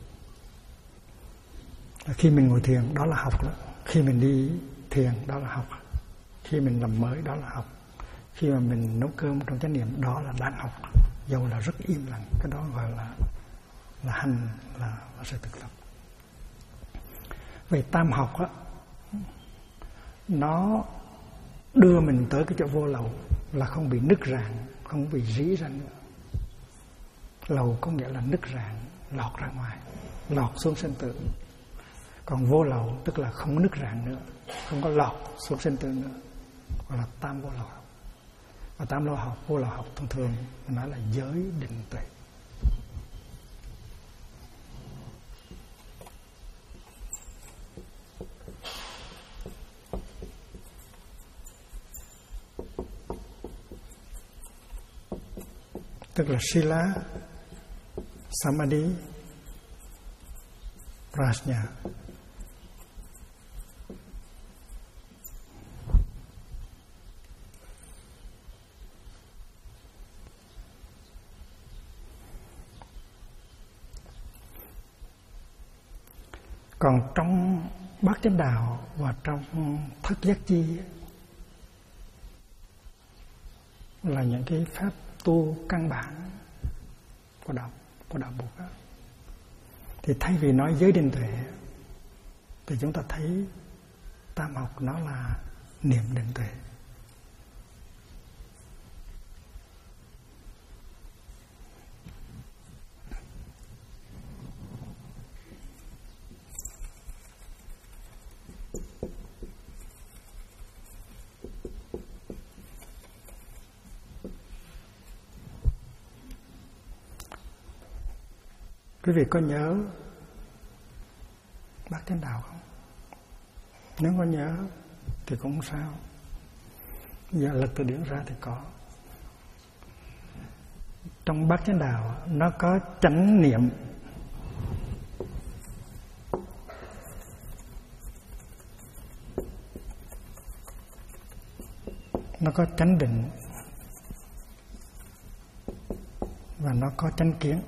Khi mình ngồi thiền đó là học đó. Khi mình đi thiền đó là học. Khi mình làm mới đó là học. Khi mà mình nấu cơm trong chánh niệm đó là đang học, dầu là rất im lặng, cái đó gọi là hành, là sự thực tập. Vậy tam học á, nó đưa mình tới cái chỗ vô lậu, là không bị nứt rạn, không bị rỉ ra nữa. Lậu có nghĩa là nứt rạn, lọt ra ngoài, lọt xuống sinh tử. Còn vô lậu tức là không nứt rạn nữa, không có lọt xuống sinh tử nữa, gọi là tam vô lậu học. Và tam vô lậu học thông thường nói là giới định tuệ. Tức là Sila, Samadhi, Prajna. Còn trong Bát Chánh Đạo và trong Thất Giác Chi là những cái pháp tu căn bản của đạo Bụt đó. Thì thay vì nói giới định tuệ thì chúng ta thấy tam học nó là niệm định tuệ. Quý vị có nhớ Bát Chánh Đạo không? Nếu có nhớ thì cũng không sao. Giờ lật từ điển ra thì có. Trong Bát Chánh Đạo nó có chánh niệm, nó có chánh định, và nó có chánh kiến.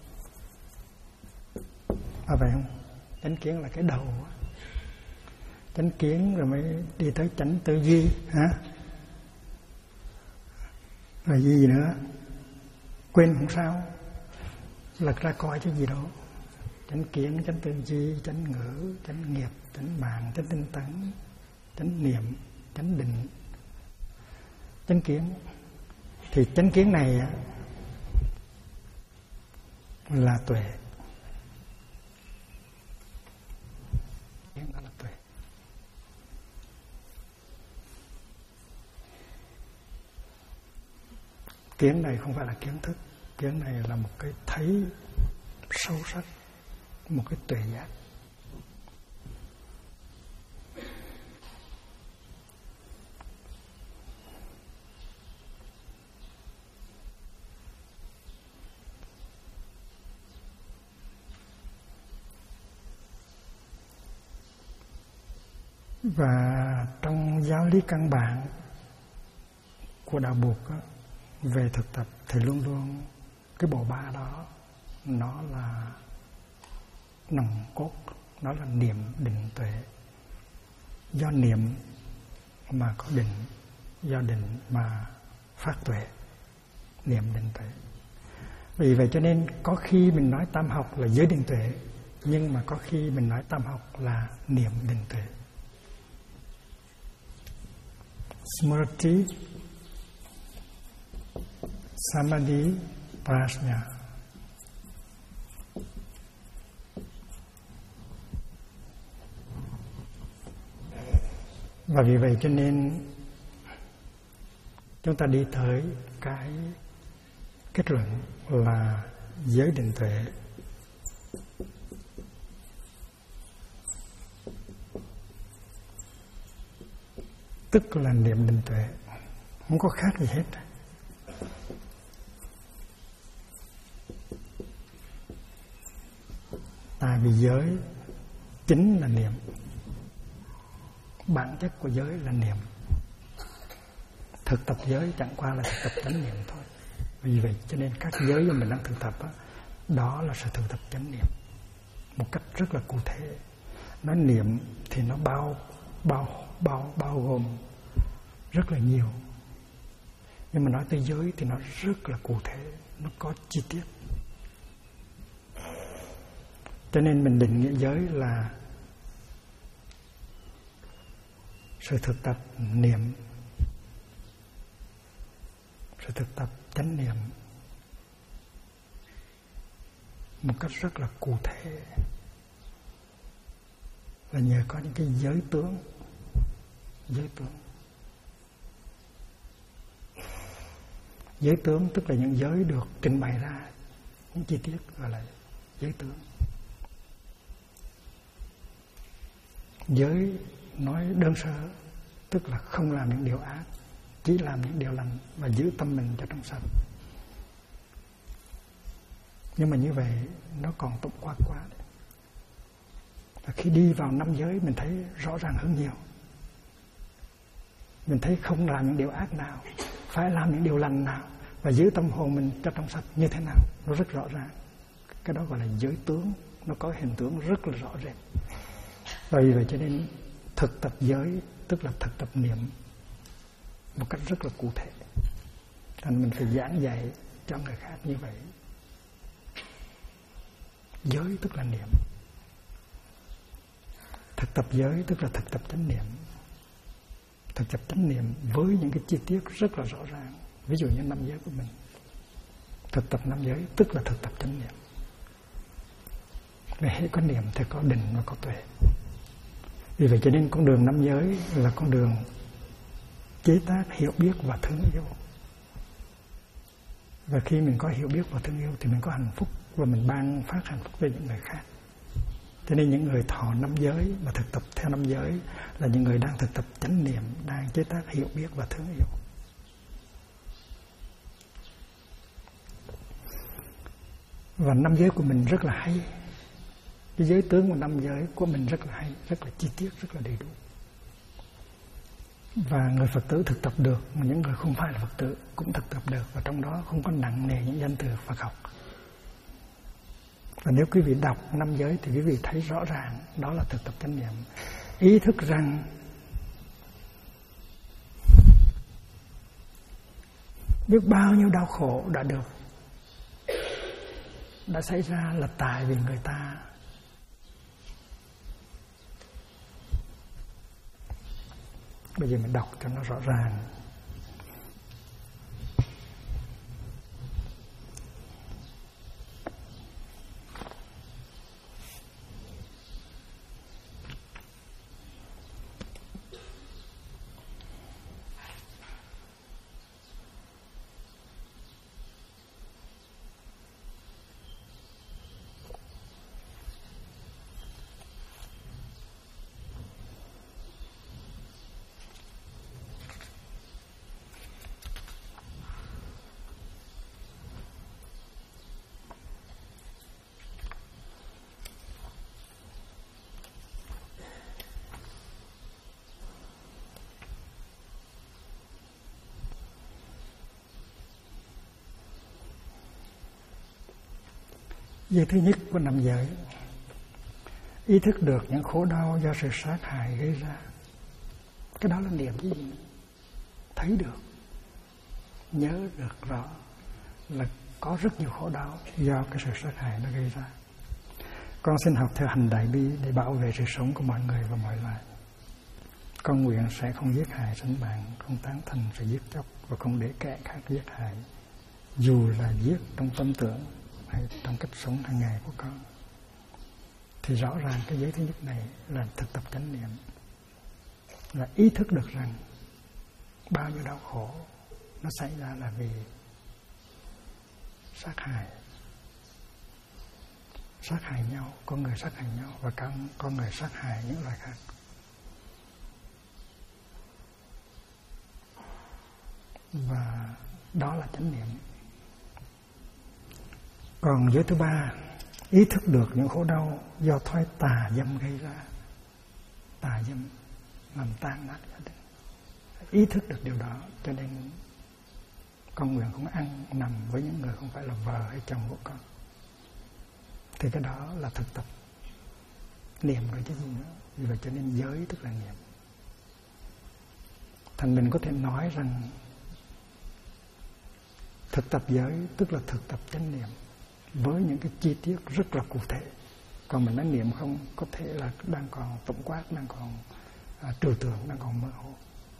Phải không? Chánh kiến là cái đầu, chánh kiến rồi mới đi tới chánh tư duy, hả? Rồi gì nữa? Quên không sao. lật ra coi cái gì đó. Chánh kiến, chánh tư duy, chánh ngữ, chánh nghiệp, chánh mạng, chánh tinh tấn, chánh niệm, chánh định, chánh kiến. Thì chánh kiến này là tuệ. Kiến đó là tuệ. Kiến này không phải là kiến thức. Kiến này là một cái thấy sâu sắc, một cái tuệ giác. Và trong giáo lý căn bản của đạo Bụt về thực tập thì luôn luôn cái bộ ba đó nó là nòng cốt, nó là niệm, định, tuệ. Do niệm mà có định, do định mà phát tuệ. Niệm, định, tuệ. Vì vậy cho nên có khi mình nói tam học là giới định tuệ, nhưng mà có khi mình nói tam học là niệm, định, tuệ. Smriti, Samadhi, Prajna. Và vì vậy cho nên chúng ta đi tới cái kết luận là giới định tuệ tức là niệm định tuệ, không có khác gì hết. Tại vì giới chính là niệm, bản chất của giới là niệm. Thực tập giới chẳng qua là thực tập chánh niệm thôi. Vì vậy cho nên các giới mà mình đang thực tập đó là sự thực tập chánh niệm một cách rất là cụ thể. Nói niệm thì nó bao gồm rất là nhiều, nhưng mà nói tới giới thì nó rất là cụ thể, nó có chi tiết. Cho nên mình định nghĩa giới là sự thực tập niệm, sự thực tập chánh niệm một cách rất là cụ thể, là nhờ có những cái giới tướng. Giới tướng tức là những giới được trình bày ra, những chi tiết gọi là giới tướng. Giới nói đơn sơ tức là không làm những điều ác, chỉ làm những điều lành và giữ tâm mình cho trong sạch. Nhưng mà như vậy nó còn tổng quát quá. Và khi đi vào năm giới mình thấy rõ ràng hơn nhiều. Mình thấy không làm những điều ác nào, phải làm những điều lành nào và giữ tâm hồn mình cho trong sạch như thế nào, nó rất rõ ràng. Cái đó gọi là giới tướng, nó có hình tướng rất là rõ rệt. Vì vậy cho nên thực tập giới tức là thực tập niệm một cách rất là cụ thể. Thành mình phải giảng dạy cho người khác như vậy. Giới tức là niệm, thực tập giới tức là thực tập chánh niệm. Thực tập chánh niệm với những cái chi tiết rất là rõ ràng. Ví dụ như năm giới của mình, thực tập năm giới tức là thực tập chánh niệm. Vì hễ có niệm thì có định và có tuệ. Vì vậy cho nên con đường năm giới là con đường chế tác, hiểu biết và thương yêu. Và khi mình có hiểu biết và thương yêu thì mình có hạnh phúc, và mình ban phát hạnh phúc với những người khác. Cho nên những người thọ năm giới và thực tập theo năm giới là những người đang thực tập chánh niệm, đang chế tác hiểu biết và thương yêu. Và năm giới của mình rất là hay. Cái giới tướng của năm giới của mình rất là hay, rất là chi tiết, rất là đầy đủ. Và người Phật tử thực tập được, mà những người không phải là Phật tử cũng thực tập được. Và trong đó không có nặng nề những danh từ Phật học. Và nếu quý vị đọc năm giới thì quý vị thấy rõ ràng đó là thực tập chánh niệm. Ý thức rằng biết bao nhiêu đau khổ đã được đã xảy ra là tại vì người ta bây giờ mình đọc cho nó rõ ràng. Giới thứ nhất của năm giới, ý thức được những khổ đau do sự sát hại gây ra. Cái đó là niệm cái gì? Thấy được, nhớ được rõ là có rất nhiều khổ đau do cái sự sát hại nó gây ra. Con xin học theo hành đại bi để bảo vệ sự sống của mọi người và mọi loài. Con nguyện sẽ không giết hại sinh mạng, không tán thành sự giết chóc và không để kẻ khác giết hại, dù là giết trong tâm tưởng hay trong cách sống hàng ngày của con. Thì rõ ràng cái giới thứ nhất này là thực tập chánh niệm, là ý thức được rằng bao nhiêu đau khổ nó xảy ra là vì sát hại nhau, con người sát hại nhau và con người sát hại những loài khác. Và đó là chánh niệm. Còn giới thứ ba, ý thức được những khổ đau do thói tà dâm gây ra. Tà dâm làm tan nát gia đình. Ý thức được điều đó, cho nên con nguyện không ăn nằm với những người không phải là vợ hay chồng của con. Thì cái đó là thực tập niệm rồi chứ gì nữa. Vì vậy cho nên giới tức là niệm. Thành mình có thể nói rằng thực tập giới tức là thực tập chánh niệm với những cái chi tiết rất là cụ thể. Còn mình nói niệm không, có thể là đang còn tổng quát, đang còn trừu tượng, đang còn mơ hồ.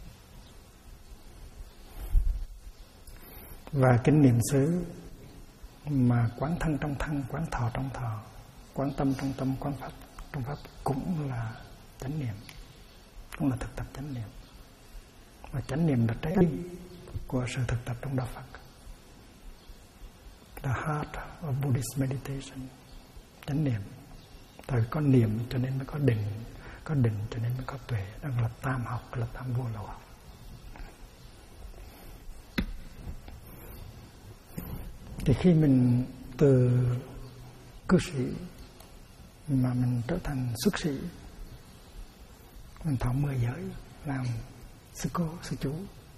Và cái niệm xứ mà quán thân trong thân, quán thọ trong thọ, quán tâm trong tâm, quán pháp trong pháp cũng là chánh niệm, cũng là thực tập chánh niệm. Và chánh niệm là trái tim của sự thực tập trong đạo Phật. The heart of Buddhist meditation. Chánh niệm. Tại có niệm cho nên mới có định, có định cho nên mới có tuệ. Đó là tam học, là tam vô lậu học. Thì khi mình từ cư sĩ mà mình trở thành xuất sĩ, mình thọ 10 giới, làm sư cô, sư chú,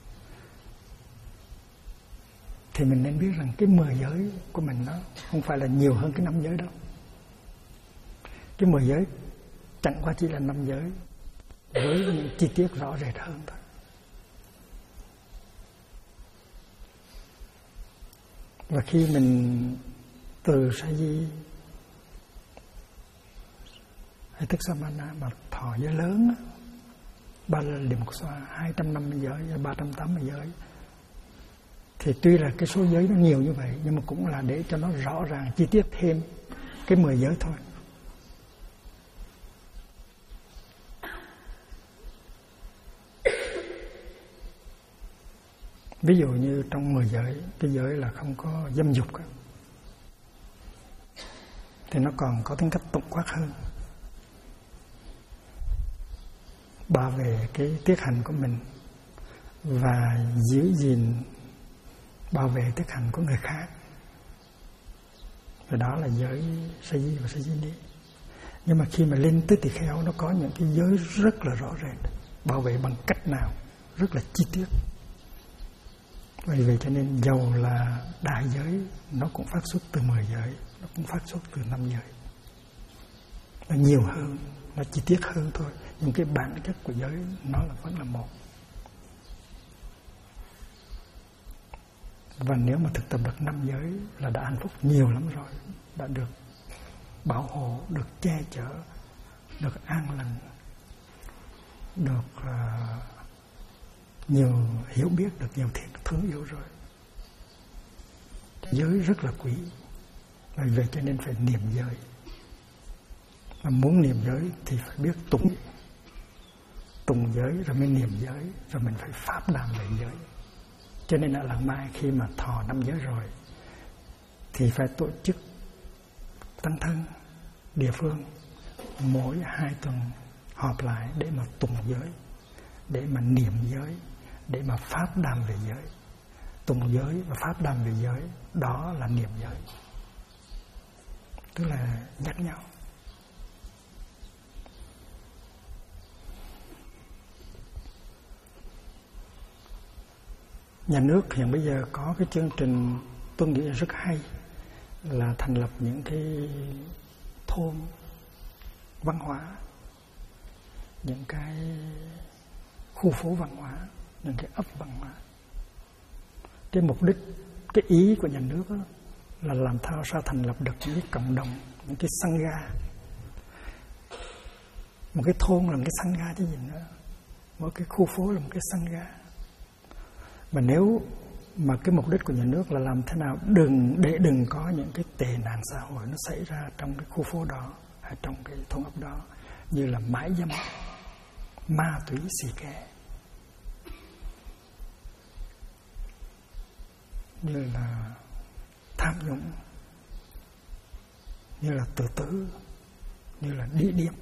thì mình nên biết rằng cái 10 giới của mình nó không phải là nhiều hơn cái 5 giới đâu. Cái 10 giới chẳng qua chỉ là 5 giới với những chi tiết rõ rệt hơn thôi. Và khi mình từ sa di hay tức samana mà thọ giới lớn, ba la liệm xoa 250 giới, 380 giới, thì tuy là cái số giới nó nhiều như vậy, nhưng mà cũng là để cho nó rõ ràng chi tiết thêm cái 10 giới thôi. Ví dụ như trong 10 giới, cái giới là không có dâm dục ấy, thì nó còn có tính cách tổng quát hơn, bảo vệ cái tiết hành của mình và giữ gìn, bảo vệ tiết hành của người khác. Và đó là giới sa di và sa di ni. Nhưng mà khi mà lên tới tỳ kheo, nó có những cái giới rất là rõ rệt, bảo vệ bằng cách nào rất là chi tiết. Vì vậy cho nên dầu là đại giới, nó cũng phát xuất từ 10 giới, nó cũng phát xuất từ 5 giới. Nó nhiều hơn, nó chi tiết hơn thôi, nhưng cái bản chất của giới nó là vẫn là một. Và nếu mà thực tập được 5 giới là đã hạnh phúc nhiều lắm rồi, đã được bảo hộ, được che chở, được an lành, được nhiều hiểu biết, được nhiều thương yêu rồi. Giới rất là quý, bởi vậy cho nên phải niệm giới. Mà muốn niệm giới thì phải biết tùng giới rồi mới niệm giới, rồi mình phải pháp đàm về giới. Cho nên ở Làng Mai khi mà thọ 5 giới rồi thì phải tổ chức tăng thân địa phương mỗi 2 tuần họp lại để mà tùng giới, để mà niệm giới, để mà pháp đàm về giới. Tùng giới và pháp đàm về giới, đó là niệm giới, tức là nhắc nhau. Nhà nước hiện bây giờ có cái chương trình tôi nghĩ rất hay, là thành lập những cái thôn văn hóa, những cái khu phố văn hóa, những cái ấp văn hóa. Cái mục đích, cái ý của nhà nước đó, là làm sao thành lập được những cái cộng đồng, những cái sangha. Một cái thôn là một cái sangha chứ gì nữa, mỗi cái khu phố là một cái sangha. Mà nếu mà cái mục đích của nhà nước là làm thế nào đừng có những cái tệ nạn xã hội nó xảy ra trong cái khu phố đó hay trong cái thôn ấp đó, như là mãi dâm, ma túy, xì ke, như là tham nhũng, như là tự tử, như là đi điếm.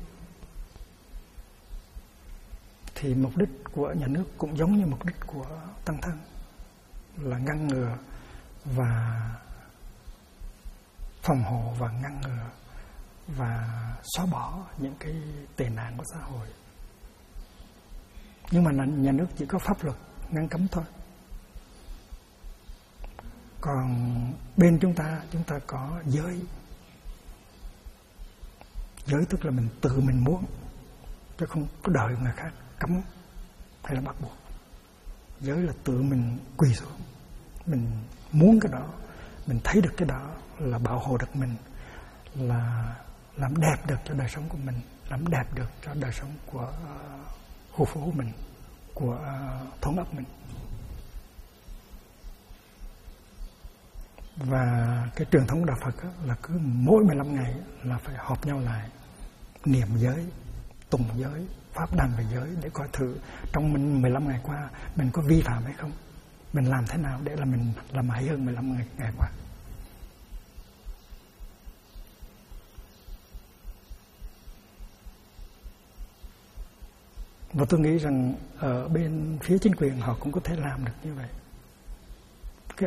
Thì mục đích của nhà nước cũng giống như mục đích của tăng thân, là ngăn ngừa và phòng hộ và ngăn ngừa và xóa bỏ những cái tệ nạn của xã hội. Nhưng mà nhà nước chỉ có pháp luật ngăn cấm thôi. Còn bên chúng ta có giới. Giới tức là mình tự mình muốn, chứ không có đợi người khác cấm hay là bắt buộc. Giới là tự mình quỳ xuống, mình muốn cái đó, mình thấy được cái đó là bảo hộ được mình, là làm đẹp được cho đời sống của mình, làm đẹp được cho đời sống của khu phố của mình, của thôn ấp mình. Và cái truyền thống đạo Phật là cứ mỗi 15 ngày là phải họp nhau lại, niệm giới, tùng giới, pháp đàm về giới, để coi thử trong mình 15 ngày qua mình có vi phạm hay không, mình làm thế nào để là mình làm hay hơn 15 ngày qua. Và tôi nghĩ rằng ở bên phía chính quyền họ cũng có thể làm được như vậy. Cái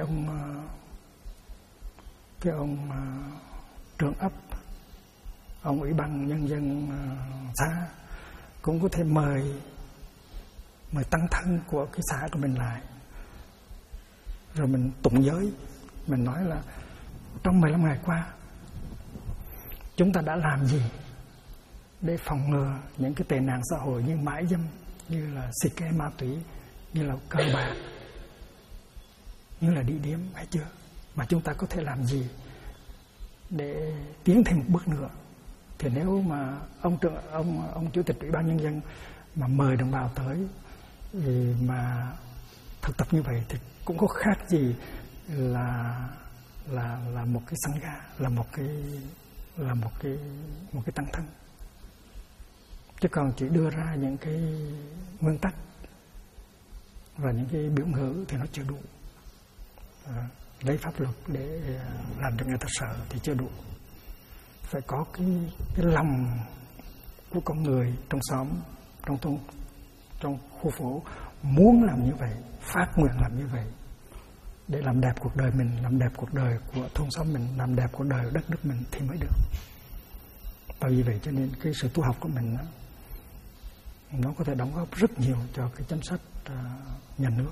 ông trưởng ấp, ông ủy ban nhân dân xã cũng có thể mời tăng thân của cái xã của mình lại, rồi mình tụng giới, mình nói là trong 15 ngày qua chúng ta đã làm gì để phòng ngừa những cái tệ nạn xã hội như mãi dâm, như là xì ke ma túy, như là cờ bạc, như là đi điếm hay chưa, mà chúng ta có thể làm gì để tiến thêm một bước nữa. Thì nếu mà ông chủ tịch ủy ban nhân dân mà mời đồng bào tới thì mà thực tập như vậy thì cũng có khác gì là một cái sangha, là một cái tăng thân. Chứ còn chỉ đưa ra những cái nguyên tắc và những cái biểu ngữ thì nó chưa đủ. Lấy pháp luật để làm cho người ta sợ thì chưa đủ. Phải có cái lòng của con người trong xóm, trong thôn, trong khu phố muốn làm như vậy, phát nguyện làm như vậy, để làm đẹp cuộc đời mình, làm đẹp cuộc đời của thôn xóm mình, làm đẹp cuộc đời của đất nước mình thì mới được. Và vì vậy cho nên cái sự tu học của mình nó có thể đóng góp rất nhiều cho cái chính sách nhà nước,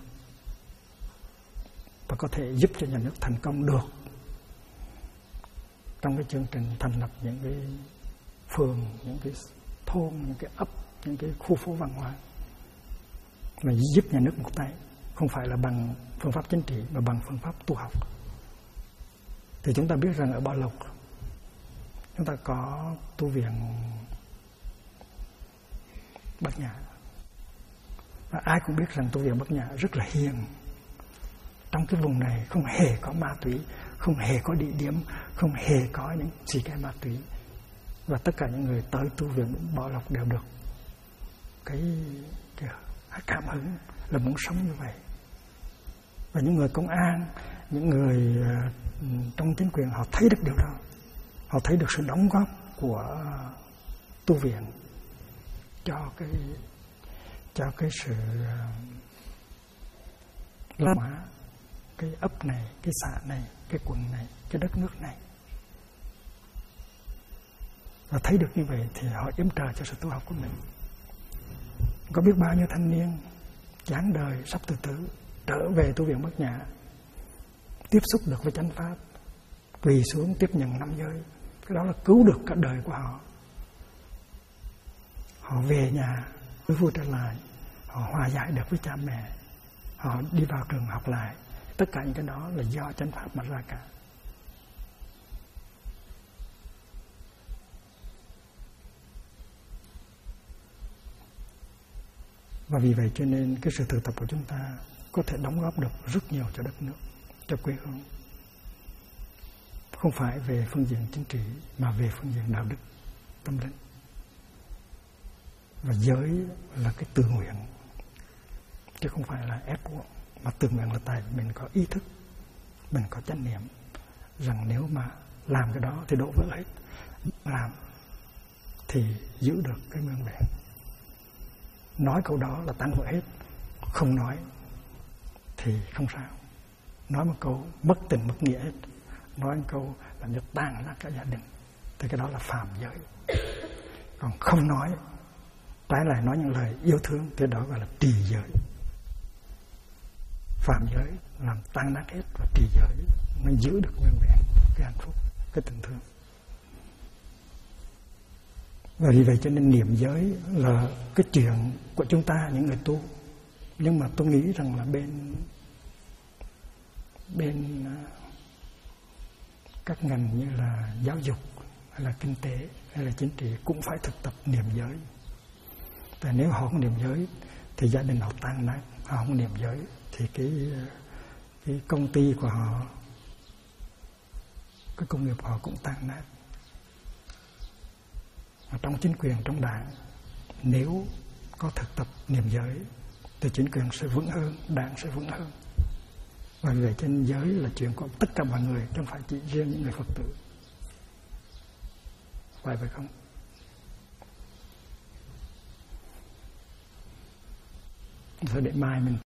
và có thể giúp cho nhà nước thành công được trong cái chương trình thành lập những cái phường, những cái thôn, những cái ấp, những cái khu phố văn hóa, mà giúp nhà nước một tay không phải là bằng phương pháp chính trị mà bằng phương pháp tu học. Thì chúng ta biết rằng ở Bảo Lộc chúng ta có tu viện Bát Nhã. Và ai cũng biết rằng tu viện Bát Nhã rất là hiền. Trong cái vùng này không hề có ma túy, không hề có địa điểm, không hề có những gì cái ma túy. Và tất cả những người tới tu viện Bảo Lộc đều được cái cảm hứng là muốn sống như vậy. Và những người công an, những người trong chính quyền họ thấy được điều đó. Họ thấy được sự đóng góp của tu viện cho cái sự lan hóa cái ấp này, cái xã này, cái quận này, cái đất nước này. Và thấy được như vậy thì họ yểm trợ cho sự tu học của mình. Có biết bao nhiêu thanh niên chán đời sắp từ tử trở về tu viện Bát Nhã, tiếp xúc được với chánh pháp, quỳ xuống tiếp nhận năm giới. Cái đó là cứu được cả đời của họ. Họ về nhà với vua trở lại, họ hòa giải được với cha mẹ, họ đi vào trường học lại. Tất cả những cái đó là do chánh pháp mà ra cả. Và vì vậy cho nên cái sự thực tập của chúng ta có thể đóng góp được rất nhiều cho đất nước, cho quê hương. Không phải về phương diện chính trị mà về phương diện đạo đức, tâm linh. Và giới là cái tự nguyện, chứ không phải là ép buộc. Mà tự nguyện là tại mình có ý thức, mình có chánh niệm rằng nếu mà làm cái đó thì đổ vỡ hết, làm thì giữ được cái nguyên vẹn. Nói câu đó là tan vỡ hết, không nói thì không sao. Nói một câu mất tình mất nghĩa hết, nói một câu làm cho tan nát cả gia đình thì cái đó là phạm giới. Còn không nói, trái lại nói những lời yêu thương thì đó gọi là trì giới. Phạm giới làm tan nát hết, và trì giới mới giữ được nguyên vẹn cái hạnh phúc, cái tình thương. Và vì vậy cho nên niệm giới là cái chuyện của chúng ta những người tu. Nhưng mà tôi nghĩ rằng là bên các ngành như là giáo dục hay là kinh tế hay là chính trị cũng phải thực tập niệm giới. Tại nếu họ không niệm giới thì gia đình họ tan nát. Họ không niệm giới thì cái công ty của họ, cái công nghiệp họ cũng tan nát. Và trong chính quyền, trong đảng, nếu có thực tập niệm giới thì chính quyền sẽ vững hơn, đảng sẽ vững hơn. Và vì vậy trên giới là chuyện của tất cả mọi người, chứ không phải chỉ riêng những người Phật tử. Phải không? Rồi để mai mình